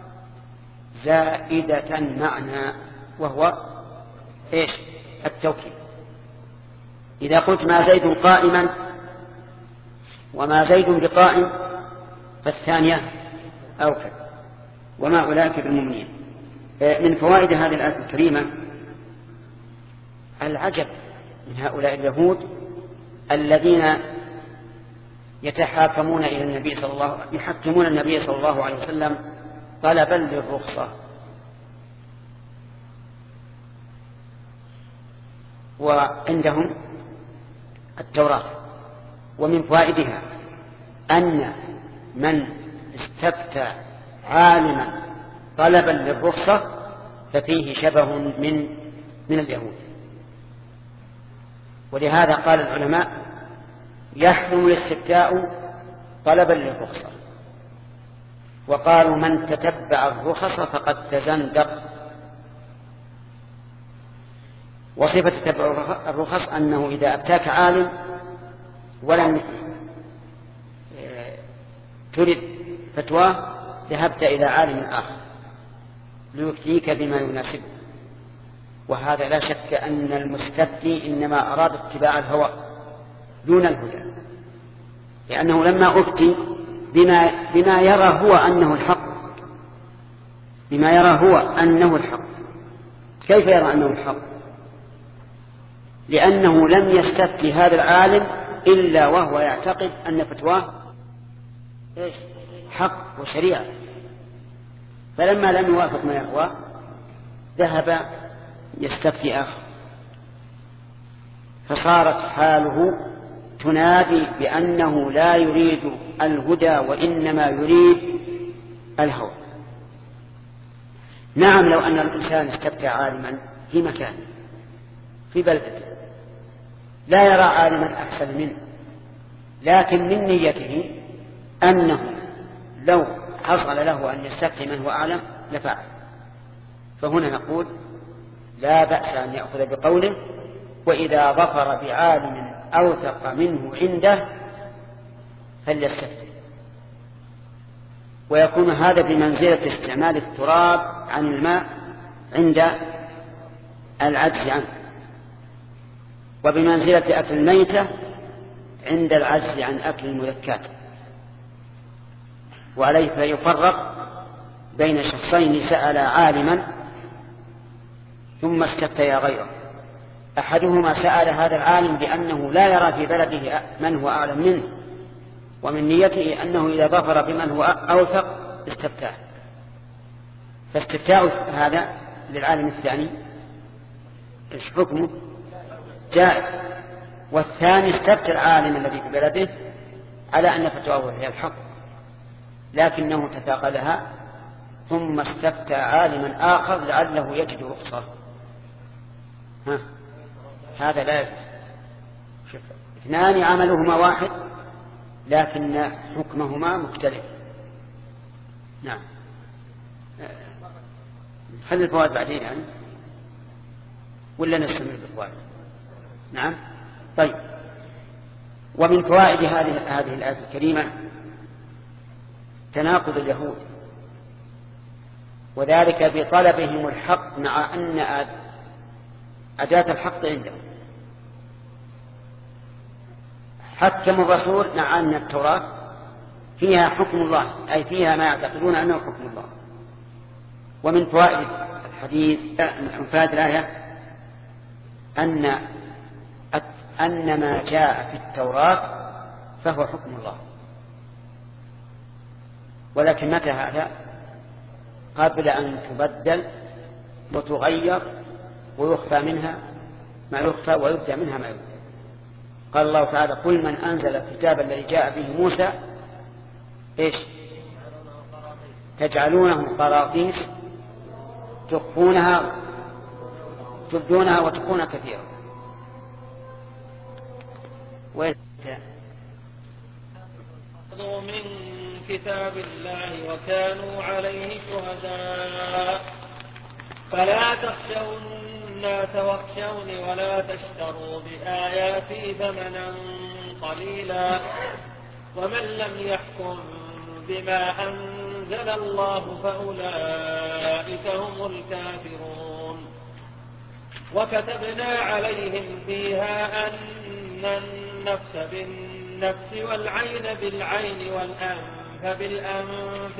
زائدة معنى، وهو إيش؟ التوكيد. إذا قلت ما زيد قائما وما زيد بقائم فالثانية أوكد. وما أولئك بالمؤمنين. من فوائد هذه الآية الكريمة العجب من هؤلاء اليهود الذين يتحاكمون إلى النبي يحكمون النبي صلى الله عليه وسلم طلبا للرخصة، وعندهم التوراة. ومن فوائدها أن من استفتى عالما طلبا للرخصة ففيه شبه من اليهود. ولهذا قال العلماء يحرم الاستفتاء طلبا للرخصة، وقالوا من تتبع الرخص فقد تزندق. وصفة تتبع الرخص أنه إذا أفتاك عالم ولم ترد فتواه ذهبت إلى عالم آخر ليفتيك بما يناسبه. وهذا لا شك أن المستفتي إنما أراد اتباع الهوى دون الهدى، لأنه لما أفتي بما يرى هو أنه الحق، كيف يرى أنه الحق؟ لأنه لم يستفتي هذا العالم إلا وهو يعتقد أن فتواه حق وشريعة، فلما لم يوافق ما يهوى ذهب يستفتي آخر، فصارت حاله تنادي بأنه لا يريد الهدى وإنما يريد الهوى. نعم، لو أن الإنسان استفتى عالما في مكان في بلدته لا يرى عالما أحسن منه، لكن من نيته أنه لو حصل له أن يستفتي من هو أعلم لفعل. فهنا نقول لا بأس أن يأخذ بقوله، وإذا ظفر بعالم أوثق منه عنده فليستفتي. ويكون هذا بمنزلة استعمال التراب عن الماء عند العجز عنه، وبمنزلة أكل الميتة عند العجز عن أكل المذكات. وعليه فيفرق بين شخصين سأل عالما ثم استفتيا غيره. أحدهما سأل هذا العالم بأنه لا يرى في بلده من هو أعلم منه، ومن نيته أنه إذا ظفر بمن هو أوثق استفتاه، فاستفتاء هذا للعالم الثاني إيش حكمه؟ جائز. والثاني استفتى العالم الذي في بلده على أن فتواه هي الحق، لكنه تثاقلها ثم استفتى عالما آخر لعله يجد رخصة. هذا لا يجوز. اثنان عملهما واحد لكن حكمهما مختلف. نعم، خلي الفوائد بعدين يعني ولا نستمر بالفوائد؟ نعم. طيب، ومن فوائد هذه الآية الكريمة تناقض اليهود، وذلك بطلبهم الحق مع أن أداة الحق عندهم. حكم الرسول مع أن التوراة فيها حكم الله، أي فيها ما يعتقدون أنه حكم الله. ومن فوائد الحديث من فوائد الآية أن ما جاء في التوراة فهو حكم الله. ولكن متى هذا؟ قبل أن تبدل وتغير ويخفى منها ما يخفى ويبدأ منها ما يبدأ. قال الله تعالى قل من أنزل الكتاب الذي جاء به موسى إيش تجعلونه قراطيس تخفونها تبدونها وتكون كثيرا. من كتاب الله وكانوا عليه شهداء فلا تخشوا الناس واخشوني ولا تشتروا بآياتي ثمنا قليلا ومن لم يحكم بما أنزل الله فأولئك هم الكافرون. وكتبنا عليهم فيها أن النفس بالنفس والعين بالعين والأنف بالأنف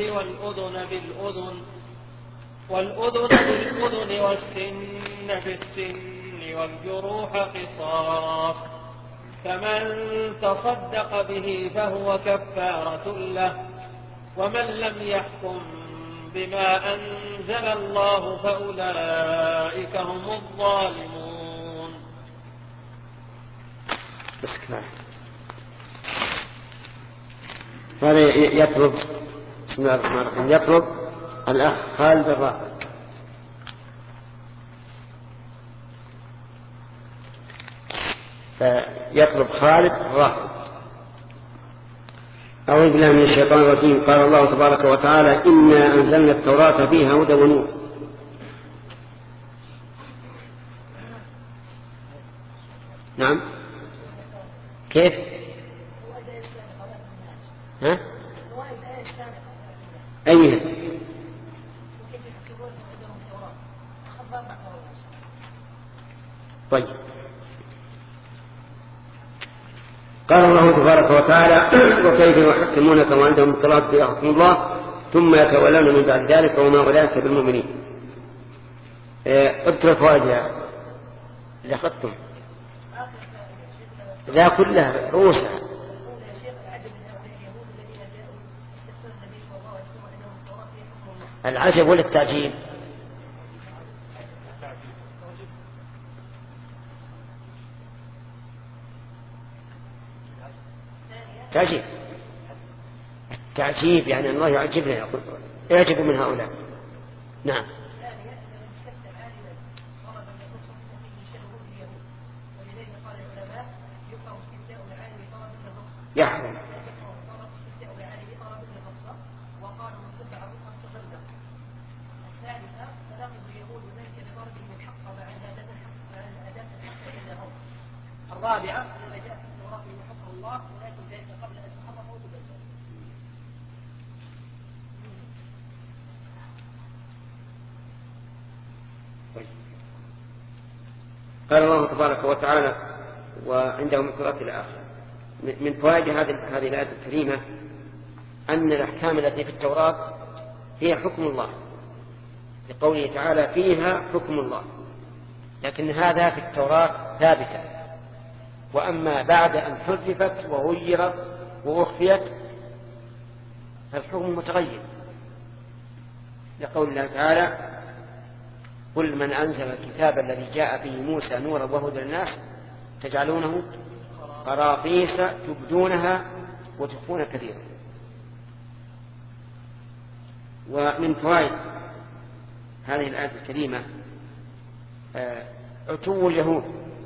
والأذن بالأذن والسن بالسن والجروح قصاص فمن تصدق به فهو كفارة له ومن لم يحكم بما أنزل الله فأولئك هم الظالمون. هذا يطلب بسم الله الرحمن الرحيم يطلب الأخ خالد الرافع. فيطلب خالد الرافع. أعوذ بالله من الشيطان الرجيم. قال الله تبارك وتعالى إنا أنزلنا التوراة فيها هدى ونور. نعم كيف ها أيها طيب. قال الله تبارك وتعالى وكيف يحكمونك وعندهم التوراة فيها حكم الله ثم يتولون من بعد ذلك وما أولئك بالمؤمنين. اذكر فوائدها إذا أخذتم ذا كلها رؤوسها. العجب ولا التعجيب؟ تعجيب. تعجيب يعني الله يعجبنا يقول يعجب من هؤلاء. نعم يحرم. الرابعة إذا جاءت التوراة بحكم الله ولكن ذلك قبل أن تحرف أو تبدل. قال الله تبارك وتعالى وعندهم القراءة إلى آخر. من فوائد هذه الآية الكريمة أن الأحكام التي في التوراة فيها حكم الله لقوله تعالى فيها حكم الله، لكن هذا في التوراة ثابتا. وأما بعد أن حرفت وغيرت وأخفيت فالحكم متغير لقول الله تعالى قل من أنزل الكتاب الذي جاء به موسى نورا وهدى للناس تجعلونه قراطيس تبدونها وتخفون كثيرا. ومن فوائد هذه الآية الكريمة عتو اليهود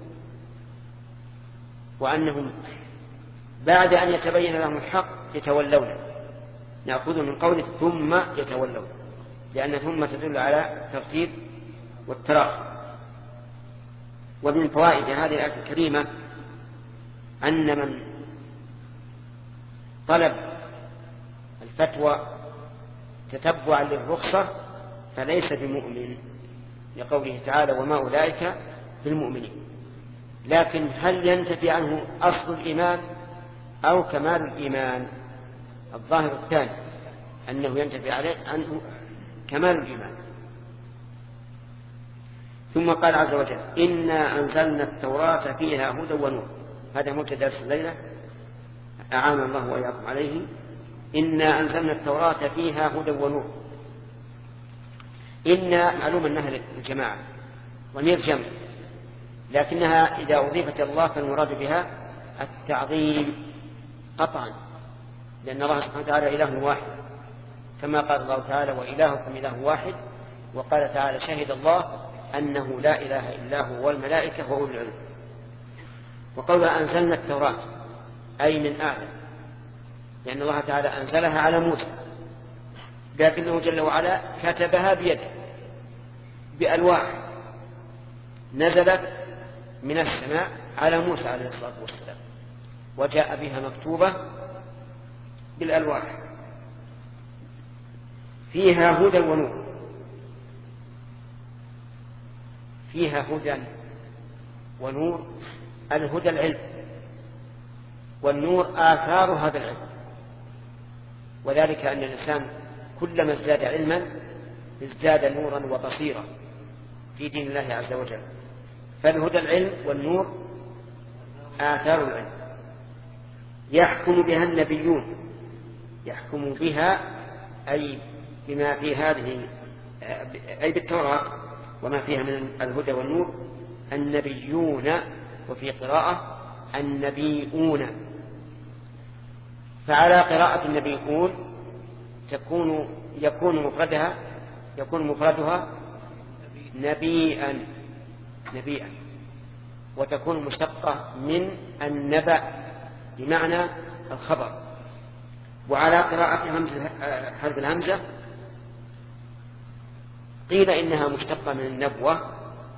وأنهم بعد أن يتبين لهم الحق يتولون. نأخذ من قوله ثم يتولون لأن ثم تدل على الترتيب والتراخي. ومن فوائد هذه الآية الكريمة أن من طلب الفتوى تتبعا للرخصة فليس بمؤمن لقوله تعالى وما أولئك بالمؤمنين. لكن هل ينتفي عنه أصل الإيمان أو كمال الإيمان؟ الظاهر الثاني أنه ينتفي عنه كمال الإيمان. ثم قال عز وجل إنا أنزلنا التوراة فيها هدى ونور. هذا مبتدأ الليلة أعان الله وإياكم عليه. إنا أنزلنا التوراة فيها هدى ونور. إن معلوم أنها للجماعة ضمير جمع، لكنها إذا أضيفت الله فالمراد بها التعظيم قطعا، لأن الله سبحانه وتعالى إله واحد، كما قال الله تعالى وإلهكم إله واحد، وقال تعالى شهد الله أنه لا إله إلا هو والملائكة وأولو العلم. وقولها أنزلنا التوراة أي من أعلى، لأن الله تعالى أنزلها على موسى، لكنه جل وعلا كتبها بيده بألواح نزلت من السماء على موسى عليه الصلاة والسلام، وجاء بها مكتوبة بالألواح فيها هدى ونور. فيها هدى ونور، الهدى العلم، والنور آثار هذا العلم، وذلك أن الإنسان كلما ازداد علما ازداد نورا وبصيرا في دين الله عز وجل. فالهدى العلم والنور آثار العلم يحكم بها النبيون، يحكم بها أي بما في هذه أي بالتوراة وما فيها من الهدى والنور النبيون، وفي قراءة النبيون. فعلى قراءة النبيون يكون مفردها نبيئا، وتكون مشتقة من النبأ بمعنى الخبر. وعلى قراءة حرف الهمزة قيل إنها مشتقة من النبوة،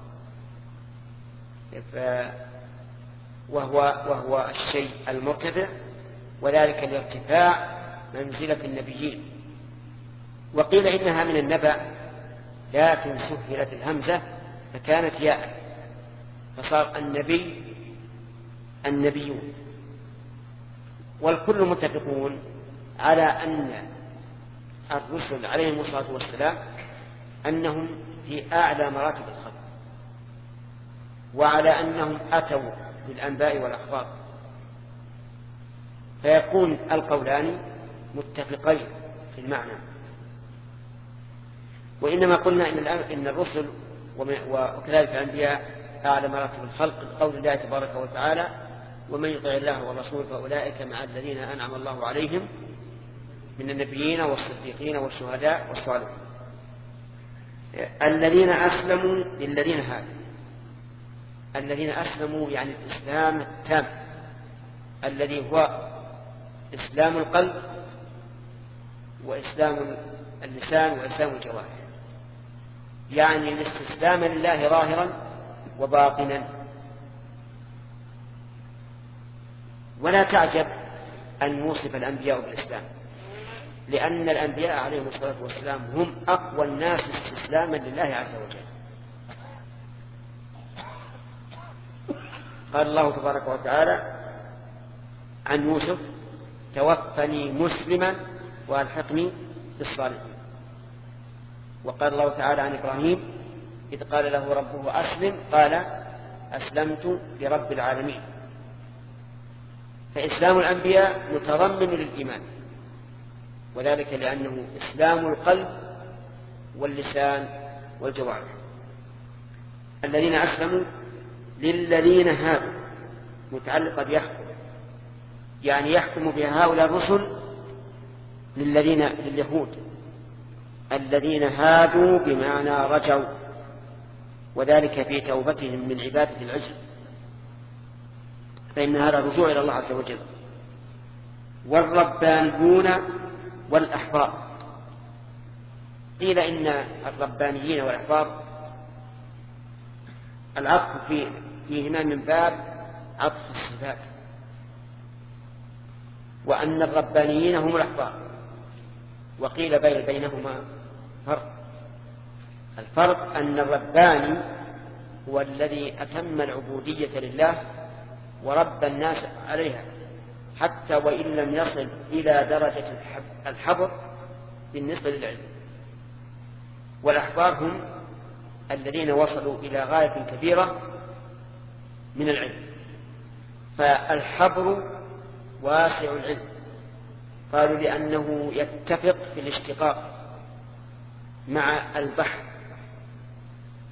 وهو الشيء المرتفع، وذلك لارتفاع منزلة النبيين. وقيل إنها من النبأ لكن سهلت الهمزة فكانت ياء، فصار النبيون. والكل متفقون على أن الرسل عليهم الصلاة والسلام أنهم في أعلى مراتب الخلق، وعلى أنهم أتوا بالأنباء والأخبار، فيكون القولان متفقين في المعنى. وإنما قلنا إن الرسل وكذلك الأنبياء أعلى مراتب الخلق لقول الله تبارك وتعالى ومن يطع الله والرسول فأولئك مع الذين أنعم الله عليهم من النبيين والصديقين والشهداء والصالحين الذين أسلموا للذين هادوا. الذين أسلموا يعني الإسلام التام الذي هو إسلام القلب وإسلام اللسان وإسلام الجوارح، يعني الاستسلام لله ظاهرا وباطنا. ولا تعجب أن يوصف الأنبياء بالإسلام، لأن الأنبياء عليهم الصلاة والسلام هم أقوى الناس استسلاما لله عز وجل. قال الله تبارك وتعالى عن يوسف توفني مسلما وألحقني بالصالحين. وقال الله تعالى عن إبراهيم إذ قال له ربه أسلم قال أسلمت لرب العالمين. فإسلام الأنبياء متضمن للإيمان، وذلك لأنه إسلام القلب واللسان والجوارح. الذين أسلموا للذين هادوا متعلقة بيحكم، يعني يحكم بهؤلاء الرسل لليهود الذين هادوا بمعنى رجوا، وذلك في توبتهم من عبادة العجل، فإن هذا رجوع إلى الله عز وجل. والربانيون والأحبار، قيل إن الربانيين والأحبار العطف فيهما من باب عطف الصفات، وأن الربانيين هم الأحبار. وقيل بينهما فرق. الفرق أن الرباني هو الذي أتم العبودية لله وربى الناس عليها حتى وإن لم يصل إلى درجة الحبر بالنسبة للعلم. والأحبار هم الذين وصلوا إلى غاية كبيرة من العلم. فالحبر واسع العلم، قالوا لأنه يتفق في الاشتقاق مع البحر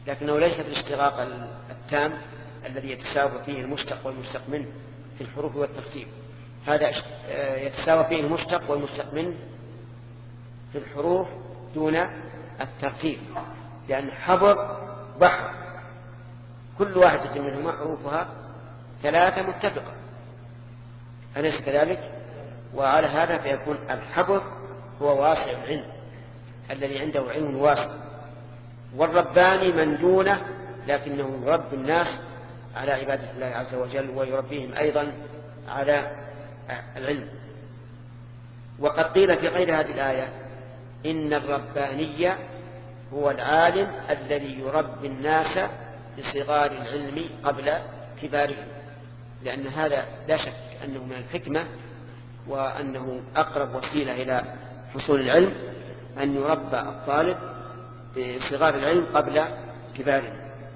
لكنه ليس بالاشتقاق التام الذي يتساوى فيه المشتق والمشتق منه في الحروف والترتيب. هذا يتساوى فيه المشتق والمشتق منه في الحروف دون الترتيب، لأن حبر بحر كل واحدة منهما حروفها 3 متفقة، أليس كذلك؟ وعلى هذا فيكون الحبر هو واسع العلم الذي عنده علم واسع، والرباني من دونه لكنه يربي الناس على عبادة الله عز وجل ويربيهم أيضا على العلم. وقد قيل في غير هذه الآية إن الرباني هو العالم الذي يربي الناس بصغار العلم قبل كبارهم، لأن هذا لا شك أنه من الحكمة وأنه أقرب وسيلة إلى حصول العلم أن يربى الطالب بصغار العلم قبل كبارهم.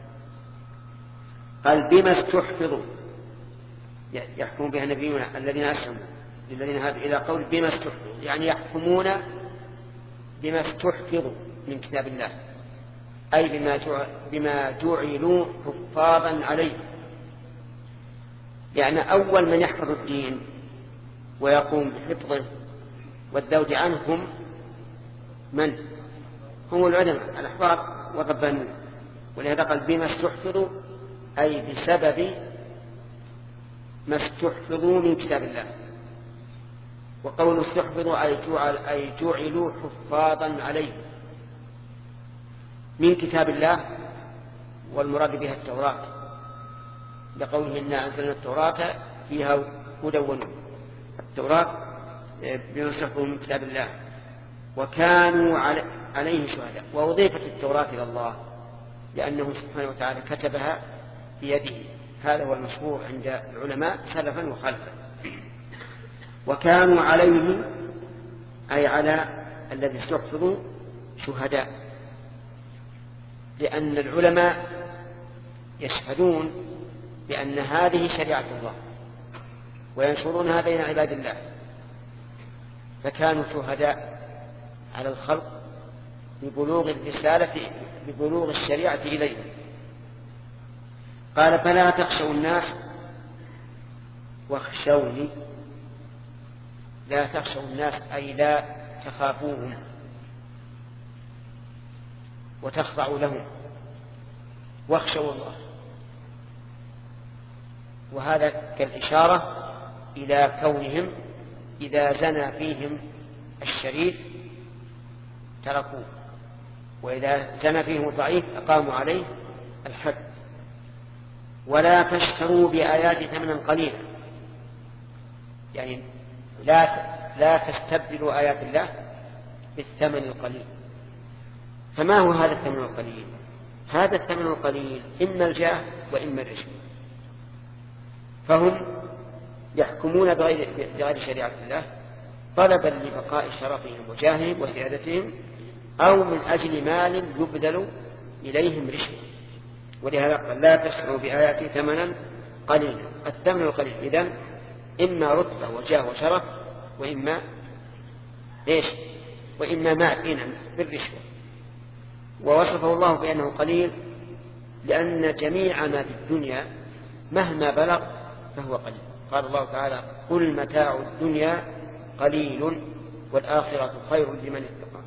قال بما استحفظوا يحكم بها النبيون الذين أسلموا للذين هادوا إلى قول بما استحفظوا، يعني يحكمون بما استحفظوا من كتاب الله، أي بما جعلوا حفاظا عليه. يعني أول من يحفظ الدين ويقوم بحفظه والذود عنهم من هم العلماء الأحفاظ والربانيون. ولهذا قال بما استحفظوا أي بسبب ما استحفظوا من كتاب الله. وقول استحفظوا أي جعلوا حفاظا عليه من كتاب الله، والمراد بها التوراة، لقوله إنا أنزلنا التوراة فيها هدى ونور. التوراة بما استحفظوا من كتاب الله وكانوا عليه شهداء. وأضيفت التوراة إلى الله لأنه سبحانه وتعالى كتبها بيده، هذا هو المشهور عند العلماء سلفا وخلفا. وكانوا عليه أي على الذي استحفظوا شهداء، لأن العلماء يشهدون بأن هذه شريعة الله وينشرونها بين عباد الله، فكانوا شهداء على الخلق ببلوغ الرسالة ببلوغ الشريعة إليهم. قال فلا تخشوا الناس واخشوني. لا تخشوا الناس أي لا تخافوهم وتخضعوا لهم، واخشوا الله. وهذا كالإشارة إلى كونهم إذا زنى فيهم الشريف تركوه، وإذا زنى فيهم الضعيف أقاموا عليه الحد. ولا تشتروا بآيات ثمنا قليلا، يعني لا تستبدلوا آيات الله بالثمن القليل. فما هو هذا الثمن القليل؟ هذا الثمن القليل إما الجاه وإما الرشوة. فهم يحكمون بغير شريعة الله طلبا لبقاء شرفهم وجاههم وسيادتهم، أو من أجل مال يبذل إليهم رشوة. ولهذا قال لا تشتروا بآياتي ثمنا قليلا. الثمن القليل إذن إما رتبة وجاه وشرف، وإما وإما ماء بالرشوة. ووصفه الله بأنه قليل لأن جميع ما في الدنيا مهما بلغ فهو قليل. قال الله تعالى قل متاع الدنيا قليل والآخرة خير لمن اتقى.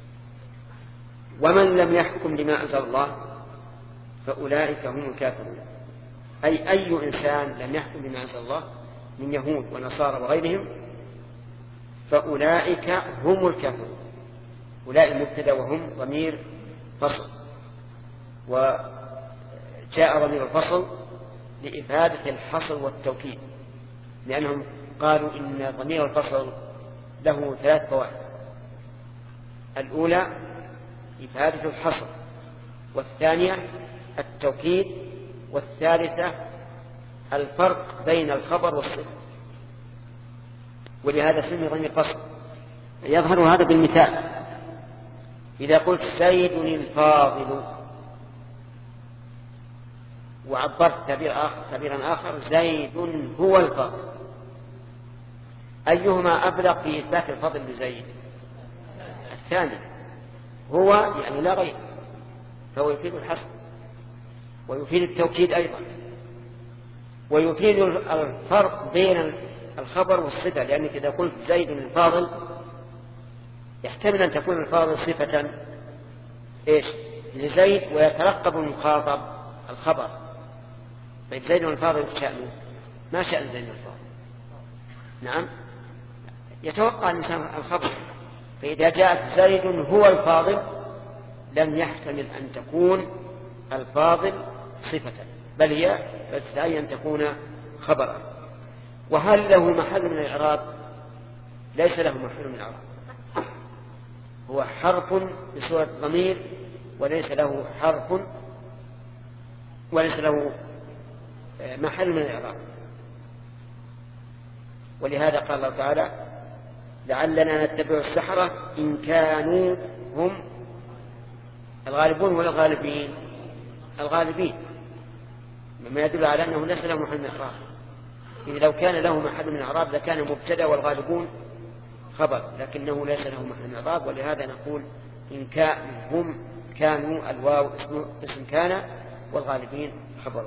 ومن لم يحكم بما أنزل الله فأولئك هم الكافرون. أي إنسان لم يحكم بما أنزل الله من يهود ونصارى وغيرهم فأولئك هم الكافرون. أولئك مبتدأ وهم ضمير فصل، وجاء ضمير الفصل لإفادة الحصر والتوكيد، لأنهم قالوا إن ضمير الفصل له 3 فوائد. الأولى إفادة الحصر، والثانية التوكيد، والثالثة الفرق بين الخبر والصفة. ولهذا سمي ضمير فصل. يظهر هذا بالمثال. إذا قلت زيد الفاضل وعبرت تعبيرا آخر زيد هو الفاضل، أيهما أبلغ في إثبات الفضل لزيد؟ الثاني. هو يعني لا غير، فهو يفيد الحصر. ويفيد التوكيد أيضا، ويفيد الفرق بين الخبر والصفة، لأنك إذا قلت زيد الفاضل يحتمل أن تكون الفاضل صفة لزيد ويترقب المخاطب الخبر. طيب زيد الفاضل شأنه ما شأن زيد الفاضل؟ نعم يتوقع الإنسان الخبر، فإذا جاءت زيد هو الفاضل لم يحتمل أن تكون الفاضل صفة، بل هي تستطيع أن تكون خبرا. وهل له محل من الإعراب؟ ليس له محل من الإعراب، هو حرف بصورة ضمير وليس له حرف وليس له محل من الإعراب. ولهذا قال الله تعالى لعلنا نتبع السحرة إن كانوا هم الغالبون ولا الغالبين؟ الغالبين، مما يدل على أنه ليس له محل من الإعراب. إذا لو كان له محل من الإعراب لكان مبتدأ والغالبون خبر، لكنه ليس له محل من الإعراب. ولهذا نقول إن هم كانوا الواو اسم كان والغالبين خبر.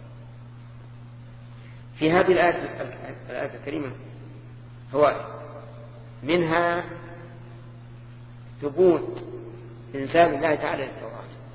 في هذه الآية الكريمة فوائد، منها ثبوت إنزال الله تعالى للتوراة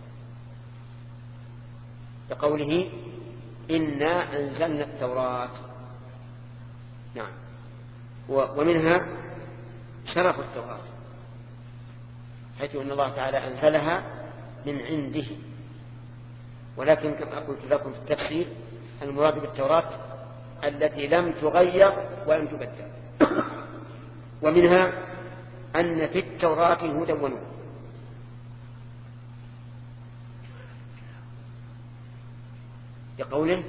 بقوله إنا أنزلنا التوراة. نعم. ومنها شرف التوراة، حيث أن الله تعالى أنزلها من عنده، ولكن كما قلت لكم في التفسير المراد بالتوراة التي لم تغير ولم تبدل. ومنها أن في التوراة هدى ونور، بقوله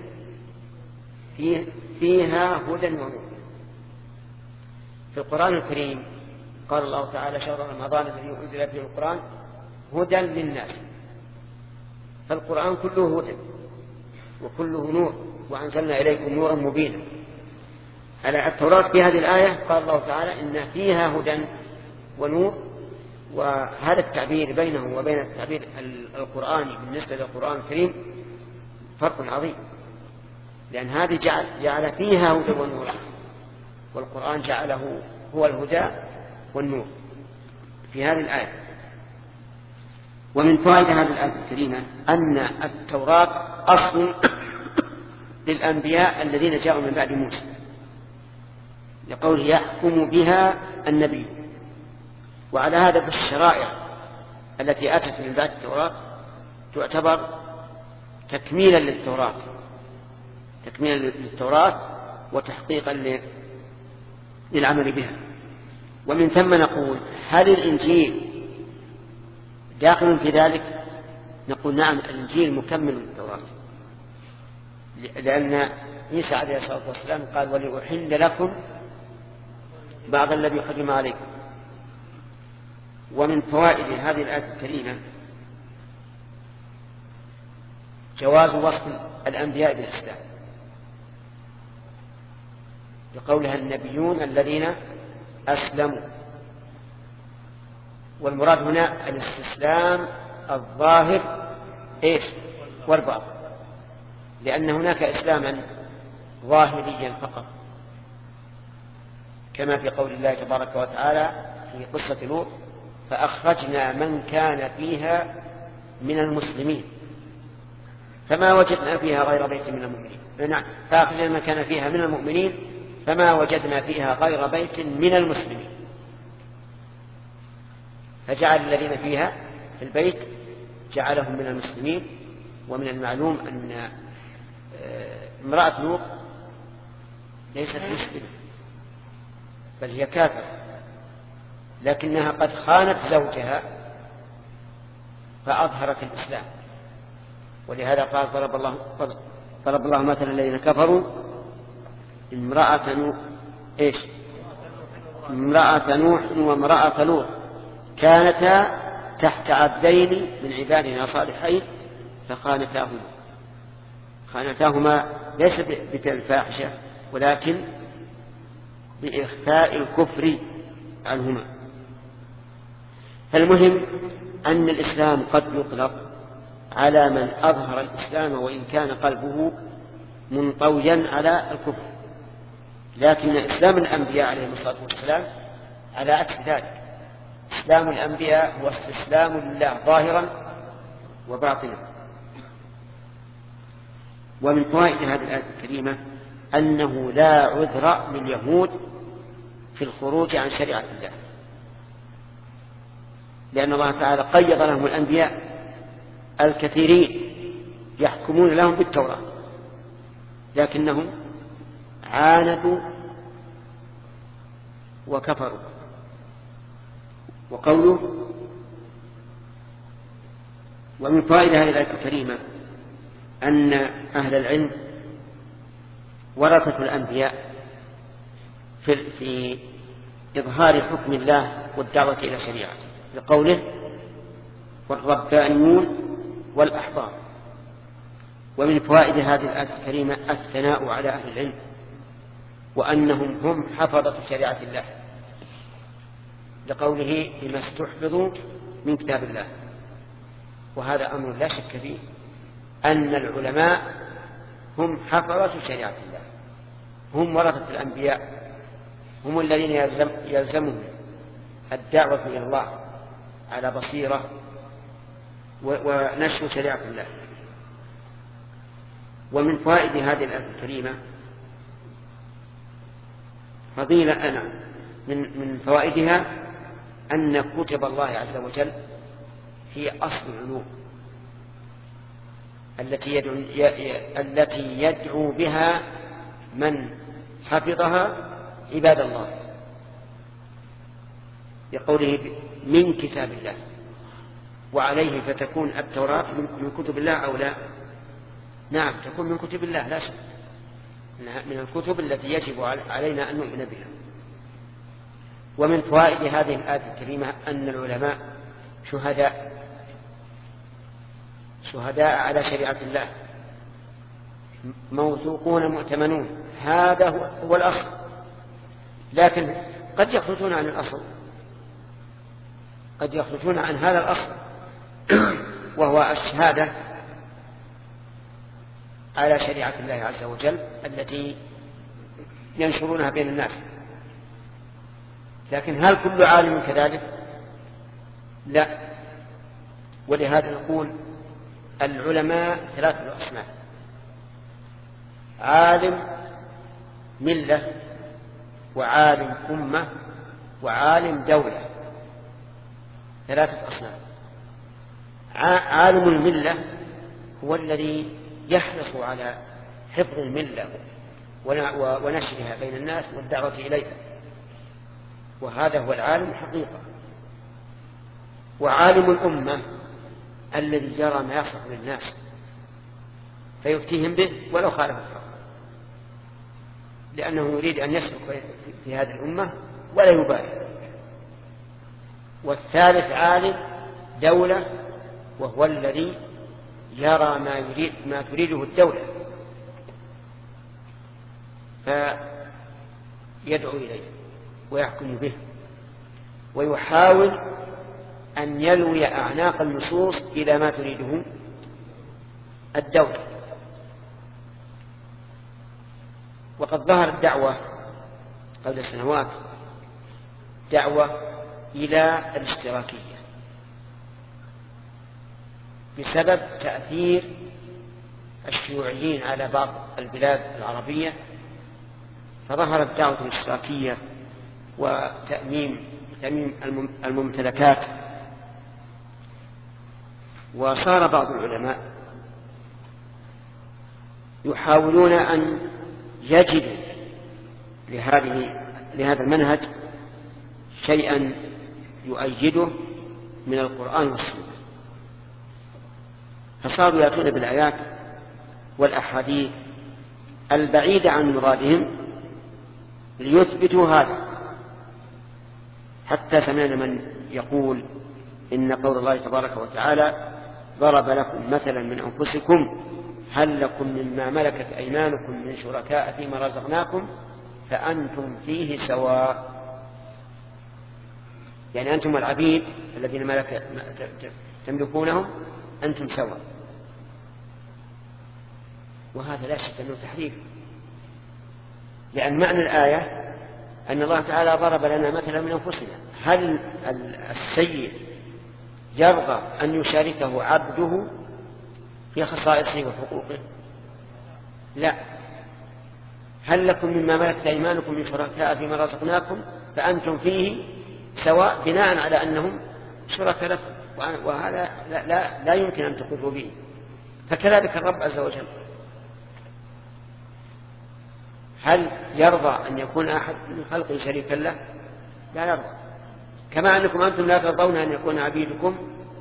فيها هدى ونور. في القرآن الكريم قال الله تعالى شهر رمضان الذي أنزل فيه القرآن هدى للناس، فالقرآن كله هدى وكله نور، وأنزلنا إليكم نورا مبينا. على التوراة في هذه الآية قال الله تعالى إن فيها هدى ونور، وهذا التعبير بينه وبين التعبير القرآني بالنسبة للقرآن الكريم فرق عظيم، لأن هذه جعل فيها هدى ونور، والقرآن جعله هو الهدى والنور في هذه الآية. ومن فوائد هذه الآية الكريمة أن التوراة أصل للأنبياء الذين جاءوا من بعد موسى، لقول يحكم بها النبي. وعلى هذا فالشرائع التي أتت من بعد التوراة تعتبر تكميلا للتوراة وتحقيقا للعمل بها. ومن ثم نقول هل الإنجيل داخل في ذلك؟ نقول نعم، الإنجيل مكمل للتوراة، لأن عيسى عليه الصلاة والسلام قال ولأحل لكم بعض الذي حرم عليكم. ومن فوائد هذه الآية الكريمة جواز وصف الأنبياء بالإسلام، لقولها النبيون الذين أسلموا. والمراد هنا الاستسلام الظاهر والباطن، لأن هناك إسلاما ظاهريا فقط، كما في قول الله تبارك وتعالى في قصة لوط فأخرجنا من كان فيها من المسلمين فما وجدنا فيها غير بيت من المؤمنين. نعم، فأخرجنا من كان فيها من المؤمنين فما وجدنا فيها غير بيت من المسلمين، فجعل الذين فيها في البيت جعلهم من المسلمين. ومن المعلوم أن امرأة لوط ليست مسلمة بل هي كافرة، لكنها قد خانت زوجها فأظهرت الإسلام. ولهذا قال ضرب الله مثلا الذين كفروا امرأة نوح وامرأة لوط كانتا تحت عبدين من عبادنا صالحين فخانتاهما ليس بفعل الفاحشة ولكن بإخفاء الكفر عنهما. فالمهم أن الإسلام قد يطلق على من أظهر الإسلام وإن كان قلبه منطويا على الكفر. لكن إسلام الأنبياء عليهم الصلاة والسلام على عكس ذلك. إسلام الأنبياء هو استسلام لله ظاهرا وباطنا. ومن فوائد هذه الآية الكريمة أنه لا عذر لليهود في الخروج عن شريعة الله، لأن الله تعالى قيض لهم الأنبياء الكثيرين يحكمون لهم بالتوراة، لكنهم عاندوا وكفروا. وقوله ومن فوائد هذه الآية الكريمة أن أهل العلم ورثة الأنبياء في إظهار حكم الله والدعوة إلى شريعته، لقوله والربانيون والأحبار. ومن فوائد هذه الآية الكريمة الثناء على أهل العلم وأنهم هم حفظة شريعة الله، لقوله بما استحفظوا من كتاب الله. وهذا أمر لا شك فيه أن العلماء هم حفظة شريعة الله، هم ورثة الأنبياء، هم الذين يلزمهم الدعوة إلى الله على بصيرة ونشر شريعة الله. ومن فوائد هذه الآية الكريمة فضيلة أنا من فوائدها أن كتب الله عز وجل هي أصل العلوم التي يدعو بها من حفظها عباد الله، بقوله من كتاب الله، وعليه فتكون التوراة من كتب الله أو لا؟ نعم، تكون من كتب الله لا شك، من الكتب التي يجب علينا أن نؤمن بها. ومن فوائد هذه الآية الكريمة أن العلماء شهداء على شريعة الله، موثوقون مؤتمنون، هذا هو الأصل. لكن قد يخرجون عن الأصل، قد يخرجون عن هذا الأصل وهو الشهادة على شريعة الله عز وجل التي ينشرونها بين الناس. لكن هل كل عالم كذلك؟ لا. ولهذا نقول العلماء ثلاثة أصناف: عالم ملة، وعالم أمة، وعالم دولة. ثلاثة أصناف. عالم الملة هو الذي يحرص على حفظ الملة ونشرها بين الناس والدعوة إليها، وهذا هو العالم الحقيقة. وعالم الأمة الذي يرى ما يصلح للناس فيفتيهم به ولو خالف الحق، لأنه يريد أن يسلك في هذه الأمة ولا يبالي. والثالث عالم دولة، وهو الذي يرى ما تريده الدولة فيدعو إليه ويحكم به، ويحاول أن يلوي أعناق النصوص إلى ما تريده الدولة. وقد ظهرت دعوة قبل سنوات، دعوة إلى الاشتراكية بسبب تأثير الشيوعيين على بعض البلاد العربية، فظهرت دعوة الاشتراكية وتأميم الممتلكات. وصار بعض العلماء يحاولون أن يجدوا لهذا المنهج شيئا يؤيده من القرآن والسنة، فصاروا يأتون بالآيات والأحاديث البعيدة عن مرادهم ليثبتوا هذا. حتى سمعنا من يقول إن قول الله تبارك وتعالى ضرب لكم مثلا من أنفسكم هل لكم مما ملكت أيمانكم من شركاء فيما رزقناكم فأنتم فيه سواء، يعني أنتم العبيد الذين تملكونهم أنتم سواء. وهذا لا شك أنه تحريف، لأن معنى الآية أن الله تعالى ضرب لنا مثلا من أنفسنا. هل السيد يرضى أن يشاركه عبده في خصائصه وحقوقه؟ لا. هل لكم مما ملكت أيمانكم من شركاء فيما رزقناكم فأنتم فيه سواء، بناء على أنهم شركاء لكم، وهذا لا يمكن أن تقولوا به. فكذلك الرب عز وجل، هل يرضى أن يكون أحد من خلقه شريكا له؟ لا يرضى. كما أنكم أنتم لا ترضون أن يكون عبيدكم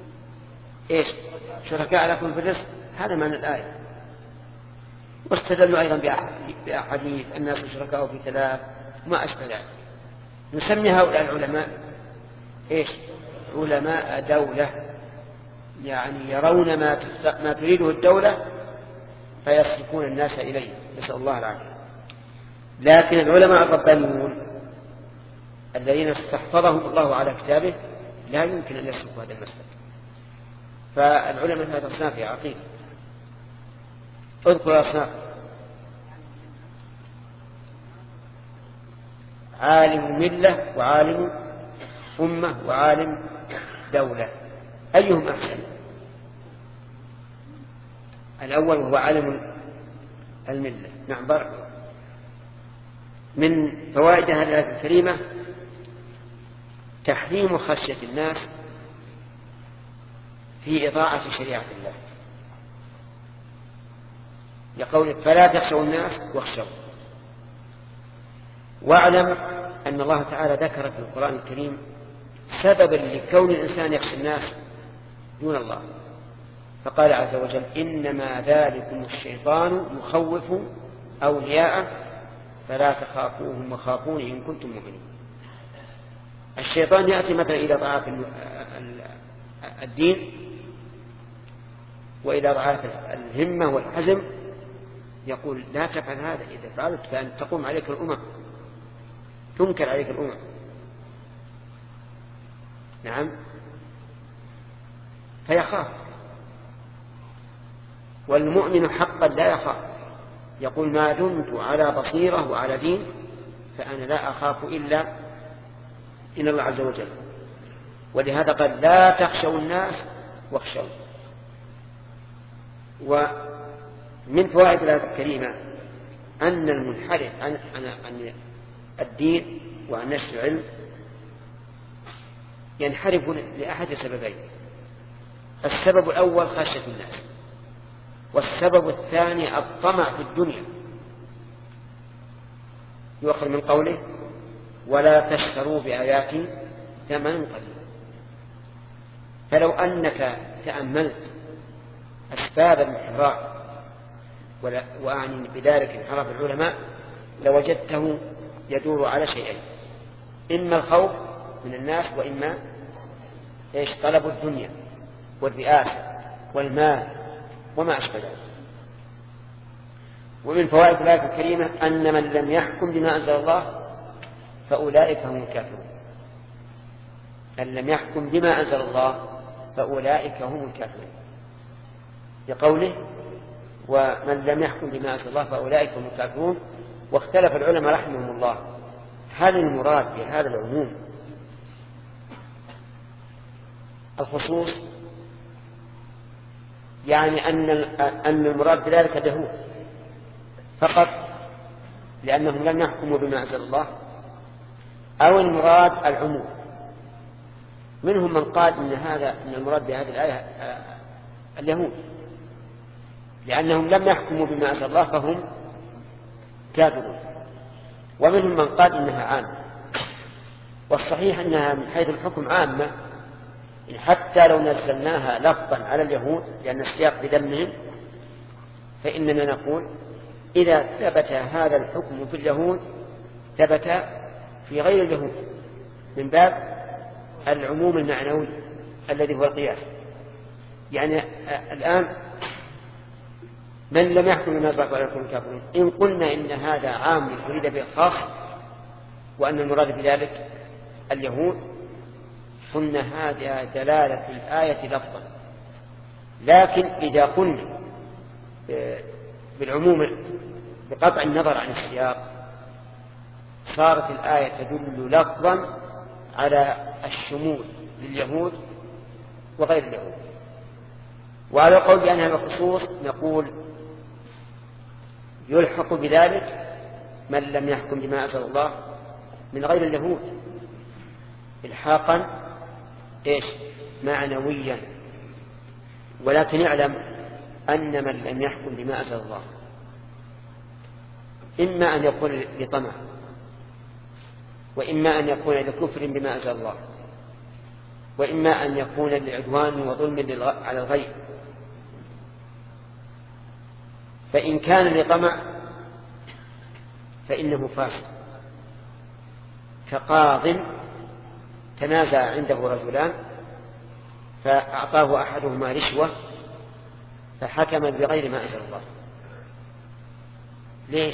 شركاء لكم في الرزق. هذا معنى الآية. واستدلوا أيضا بأحاديث الناس شركاء في ثلاث وما أشبه ذلك. نسمي هؤلاء العلماء علماء دولة، يعني يرون ما تريده الدولة فيصرفون الناس إليه، نسأل الله العافية. لكن العلماء الربانيون الذين استحفظهم الله على كتابه لا يمكن أن يسلكوا هذا المسلك. فالعلماء ثلاثة أصناف يا عقيل، اذكر أصناف: عالم ملة، وعالم أمة، وعالم دولة. أيهم أحسن؟ الأول هو عالم الملة. نعم، بارك. من فوائد هذه الآية الكريمة تحريم خشية الناس في إضاعة شريعة الله، لقولك فلا تخشوا الناس واخشوا. واعلم أن الله تعالى ذكر في القرآن الكريم سببا لكون الإنسان يخشى الناس دون الله، فقال عز وجل: إنما ذلكم الشيطان يخوف أولياءه فلا تخافوهم وخافوني إن كنتم مؤمنين. الشيطان يأتي مثلا إلى ضعاف الدين وإلى ضعاف الهمة والحزم، يقول: لا تفعل هذا، إذا فعلت فأن تقوم عليك الأمم، تنكر عليك الأمم. نعم، فيخاف. والمؤمن حقا لا يخاف، يقول: ما دمت على بصيرة وعلى دين فأنا لا أخاف إلا إن الله عز وجل. ولهذا قال: لا تخشوا الناس واخشوا. ومن فوائد الآية الكريمة أن المنحرف عن الدين وعن نشر العلم ينحرف لأحد سببين: السبب الأول خشية الناس، والسبب الثاني الطمع في الدنيا. يؤخذ من قوله: ولا تشتروا بآياتي ثمنا قليلا. فلو أنك تأملت أسباب الانحراف، وأعني بذلك انحراف العلماء، لوجدته يدور على شيئين: إما الخوف من الناس، وإما طلب الدنيا والرئاسة والمال وما أشبه ذلك. ومن فوائد الآية الكريمة أن من لم يحكم بما أنزل الله فأولئك هم الكافرون. من لم يحكم بما أنزل الله فأولئك هم الكافرون، بقوله: ومن لم يحكم بما أنزل الله فأولئك هم الكافرون. واختلف العلماء رحمهم الله هل المراد بهذا العموم الخصوص، يعني أن المراد بذلك اليهود فقط لأنهم لم يحكموا بما أنزل الله، أو المراد العموم. منهم من قال إن المراد بهذه الآية اليهود لأنهم لم يحكموا بما أنزل الله فهم كافرون، ومنهم من قال إنها عامة. والصحيح أنها من حيث الحكم عامة، حتى لو نزلناها لفظا على اليهود لأن السياق بذمهم، فإننا نقول إذا ثبت هذا الحكم في اليهود ثبت في غير اليهود، من باب العموم المعنوي الذي هو القياس. يعني الآن من لم يحكم بما أنزل الله فأولئك كافرون، إن قلنا إن هذا عام يريد به الخاص وأن المراد بذلك اليهود، قلنا هذه دلالة الآية لفظا. لكن إذا قلنا بالعموم بقطع النظر عن السياق صارت الآية تدل لفظا على الشمول لليهود وغير اليهود. وعلى قول بأنها الخصوص نقول يلحق بذلك من لم يحكم بما أنزل الله من غير اليهود إلحاقا معنويا. ولكن اعلم أن من لم يحكم بما أنزل الله إما أن يكون لطمع وإما أن يكون لكفر بما أنزل الله وإما أن يكون لعدوان وظلم على الغير. فإن كان لطمع فإنه فاسق كقاض تنازع عنده رجلان فأعطاه أحدهما رشوة فحكم بغير ما أنزل الله. ليش؟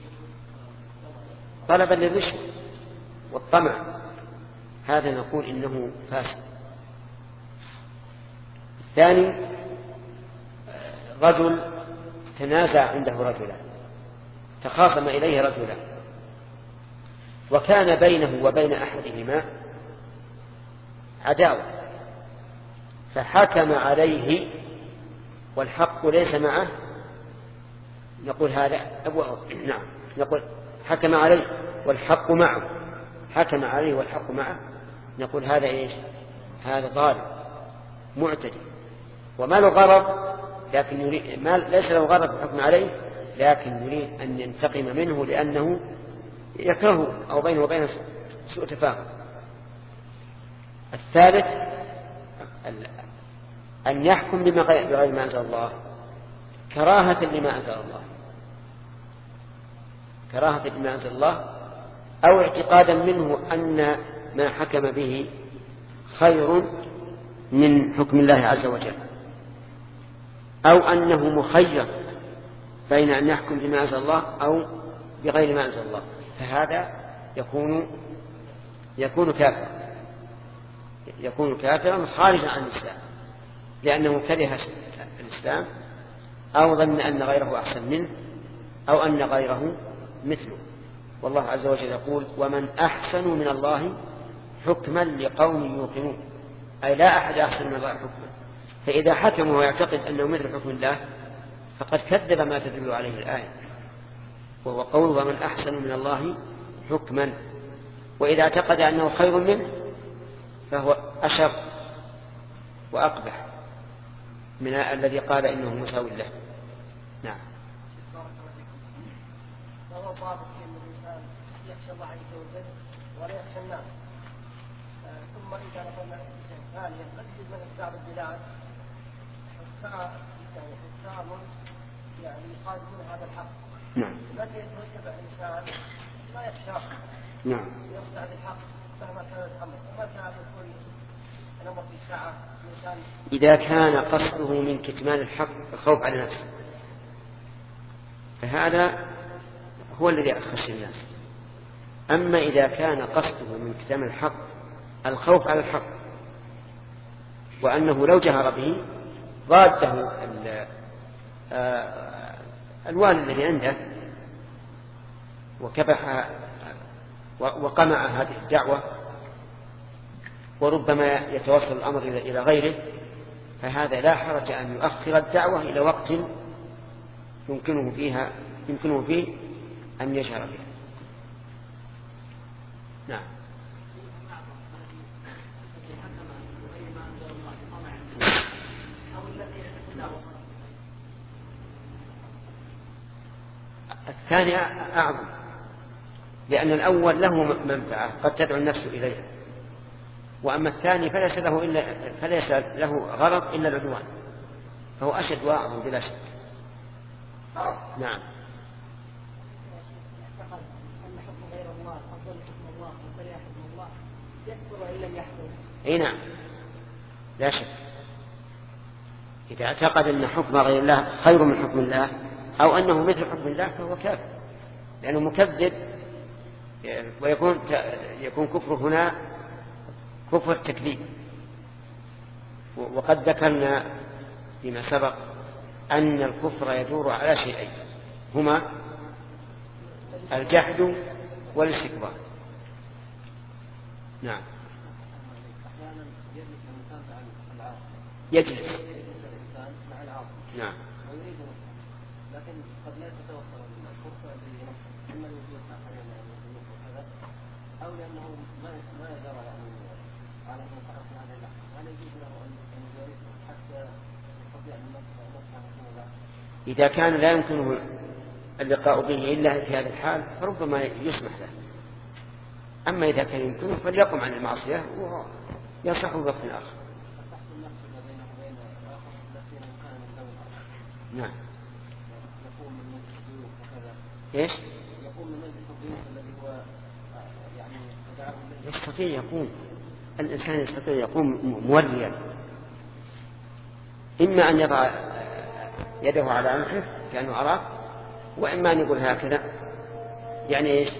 طلبا للرشوة والطمع، هذا نقول إنه فاسد. الثاني رجل تنازع عنده رجلان تخاصم إليه رجلان وكان بينه وبين أحدهما عداوة فحكم عليه والحق ليس معه، نقول هذا نعم نقول حكم عليه والحق معه، حكم عليه والحق معه، نقول هذا هذا ظالم معتدي وما له غرض، لكن يريد ليس له غرض الحكم عليه، لكن يريد أن ينتقم منه لأنه يكرهه أو بينه وبينه سوء تفاهم. الثالث أن يحكم بغير ما أنزل الله كراهة لما أنزل الله، كراهة لما أنزل الله أو اعتقادا منه أن ما حكم به خير من حكم الله عز وجل، أو أنه مخير بين أن يحكم بما أنزل الله أو بغير ما أنزل الله، فهذا يكون كافرا خارجا عن الإسلام لأنه كره الإسلام أو ظن أن غيره أحسن منه أو أن غيره مثله. والله عز وجل يقول ومن أحسن من الله حكما لقوم يوقنون، أي لا أحد أحسن من الله حكما. فإذا حكم ويعتقد أنه مثل حكم الله فقد كذب ما تدل عليه الآية، وهو قول ومن أحسن من الله حكما. وإذا اعتقد أنه خير منه فهو أشر وأقبح من الذي قال إنه مساوي له. نعم. وهو ضابط أن الإنسان يخشى الله عز وجل ولا يخشى الناس. ثم إذا نظرنا ثانيا نجد من بعض البلاد حكام يعني يخالفون هذا الحق. نعم. الذي يتبع الإنسان لا يخشى. نعم. يخضع بالحق مهما كان الأمر، وما كان يكون الأمر في ساعة الإنسان. إذا كان قصده من كتمان الحق الخوف على نفسه فهذا هو الذي أخشى الناس. أما إذا كان قصده من كتمان الحق الخوف على الحق وأنه لو جهر به ضاده الوالد الذي عنده وكبح وقمع هذه الدعوة وربما يتوصل الأمر إلى غيره، فهذا لا حرج أن يؤخر الدعوة إلى وقت يمكنه فيه أن يجهر بها. نعم. الثاني أعظم لأن الأول له منفعة قد تدعو النفس إليها، وأما الثاني فليس له غرض إلا العدوان، فهو أشد وأعظم بلا شك. نعم. اي نعم لا شك، إذا اعتقد أن حكم غير الله خير من حكم الله أو أنه مثل حكم الله فهو كافر، لأنه مكذب، ويكون كفر هنا كفر التكذيب. وقد ذكرنا فيما سبق أن الكفر يدور على شيئين هما الجحد والاستكبار. نعم. يجلس مع العاصي. نعم. ويريد لكن قد لا تتوفر الفرصة إما الوجود آخرين وكذا أو لأنه ما يجرى على من فعل في هذا اللحظة هل يجوز له أن يجالسه حتى يستطيع أن يصنع. إذا كان لا يمكنه اللقاء به إلا في هذا الحال فربما يسمح له. أما إذا كان يمكنه فليقم عن المعصية ويصح وقت آخر. نعم. يقوم من مجلس الضيوف وكذا. ايش؟ يقوم من مجلس الضيوف الذي هو يعني يدعه يستطيع يقوم. الإنسان يستطيع يقوم موليا، إما أن يضع يده على أنفه كأنه عراق، وإما أن يقول هكذا يعني ايش؟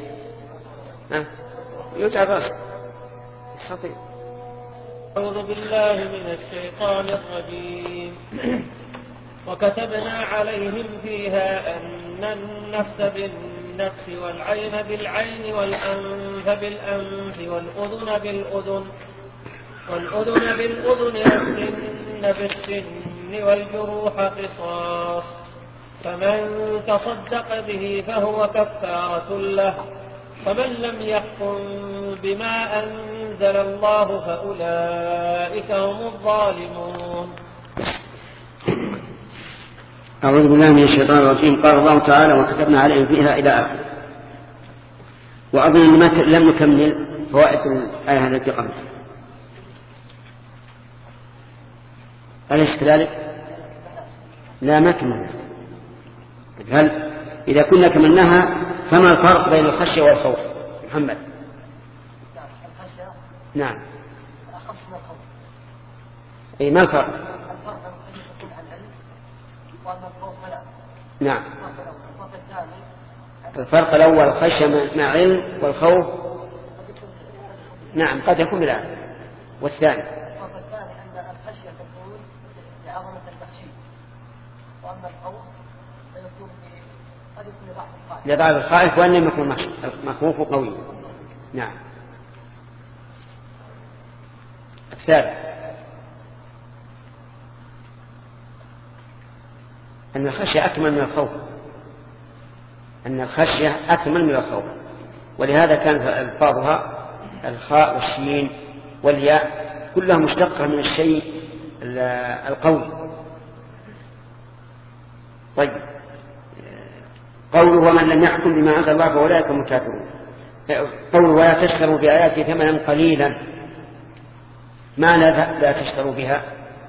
يجعل رأسه. يستطيع. أعوذ بالله من الشيطان الرجيم. وكتبنا عليهم فيها أن النفس بالنفس والعين بالعين والأنف بالأنف والأذن بالأذن والسن بالسن والجروح قصاص، فمن تصدق به فهو كفارة له، ومن لم يحكم بما أنزل الله فأولئك هم الظالمون. أعوذ بالله من الشيطان الرجيم. قال الله تعالى وكتبنا عليهم فيها إلى آخره. وأظن أن لم نكمل فوائد الآية التي قبلها. أليس كذلك؟ لا ما كملنا. هل إذا كنا كملناها فما الفرق بين الخشية والخوف؟ محمد. نعم. أي ما الفرق؟ نعم. الفرق الأول خشية مع علم، والخوف نعم قد يكون بالعلم. والثاني أن الخشية تكون لعظمة التخشيع، وأما الخوف فيكون قد يكون لضعف الخائف وأن لم يكن مخوف قوي. نعم. الثالث أن الخشية أكمل من الخوف، أن الخشية أكمل من الخوف، ولهذا كانت ألفاظها الخاء والشين والياء كلها مشتقة من الشيء القوي. طيب، قوله ومن لم يحكم بما أنزل الله فأولئك هم الكافرون. قوله ولا تشتروا بآياتي ثمنا قليلا، معنى لا تشتروا بها؟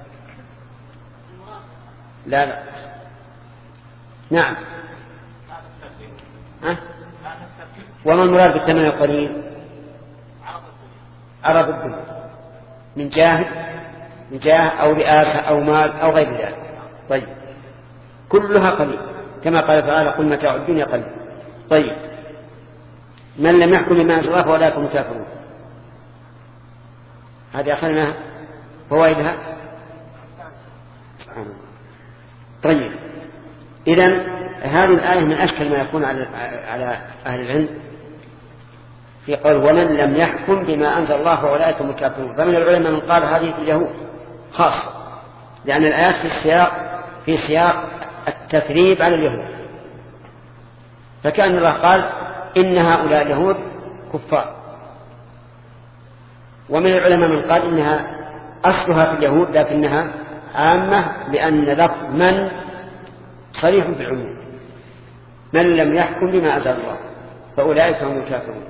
لا نعم. وما المراد بالثمن القليل؟ عرض الدنيا من جاه أو رئاسة أو مال أو غير ذلك. طيب، كلها قليل كما قال تعالى قل متاع الدنيا قليل. طيب، من لم يحكم بما أنزل الله فأولئك هم الكافرون. هذه أخذنا فوائدها. طيب، إذن هذه الآية من أشكل ما يكون على أهل العلم في قول ومن لم يحكم بما أنزل الله فأولئك هم الكافرون. فمن العلماء من قال هذه في اليهود خاصة، لأن الآيات في سياق التثريب على اليهود، فكأن الله قال إن هؤلاء اليهود كفار. ومن العلماء من قال إنها أصلها في اليهود لكنها عامة، لأن لفظ من صريح بالعموم، من لم يحكم بما أنزل الله فأولئك هم الكافرون.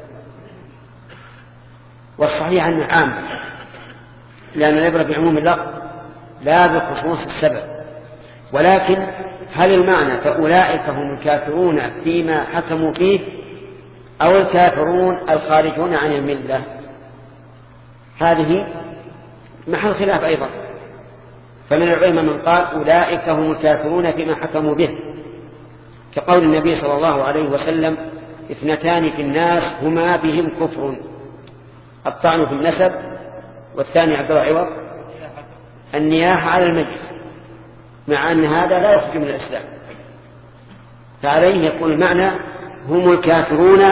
والصحيح أنه عام، لأن العبرة بعموم اللفظ لا بخصوص السبب. ولكن هل المعنى فأولئك هم الكافرون فيما حكموا فيه أو الكافرون الخارجون عن الملة؟ هذه محل خلاف أيضا. فمن العلماء من قال أولئك هم الكافرون فيما حكموا به، كقول النبي صلى الله عليه وسلم اثنتان في الناس هما بهم كفر، الطعن في النسب، والثاني عبد الله عوض النياحة على الميت. مع أن هذا لا يخرج من الإسلام. فعليه يكون المعنى هم الكافرون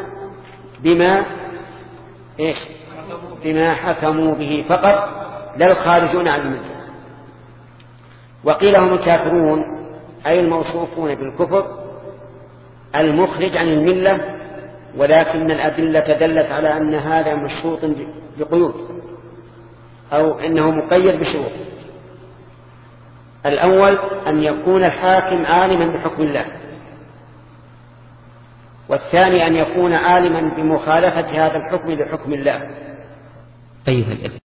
بما حكموا به فقط، لا الخارجون عن الملة. وقيل هم الكافرون أي الموصوفون بالكفر المخرج عن الملة، ولكن الأدلة دلت على أن هذا مشروط بقيود، أو أنه مقيد بشروط. الأول أن يكون الحاكم عالما بحكم الله، والثاني أن يكون عالما بمخالفة هذا الحكم لحكم الله. أيها الأخوة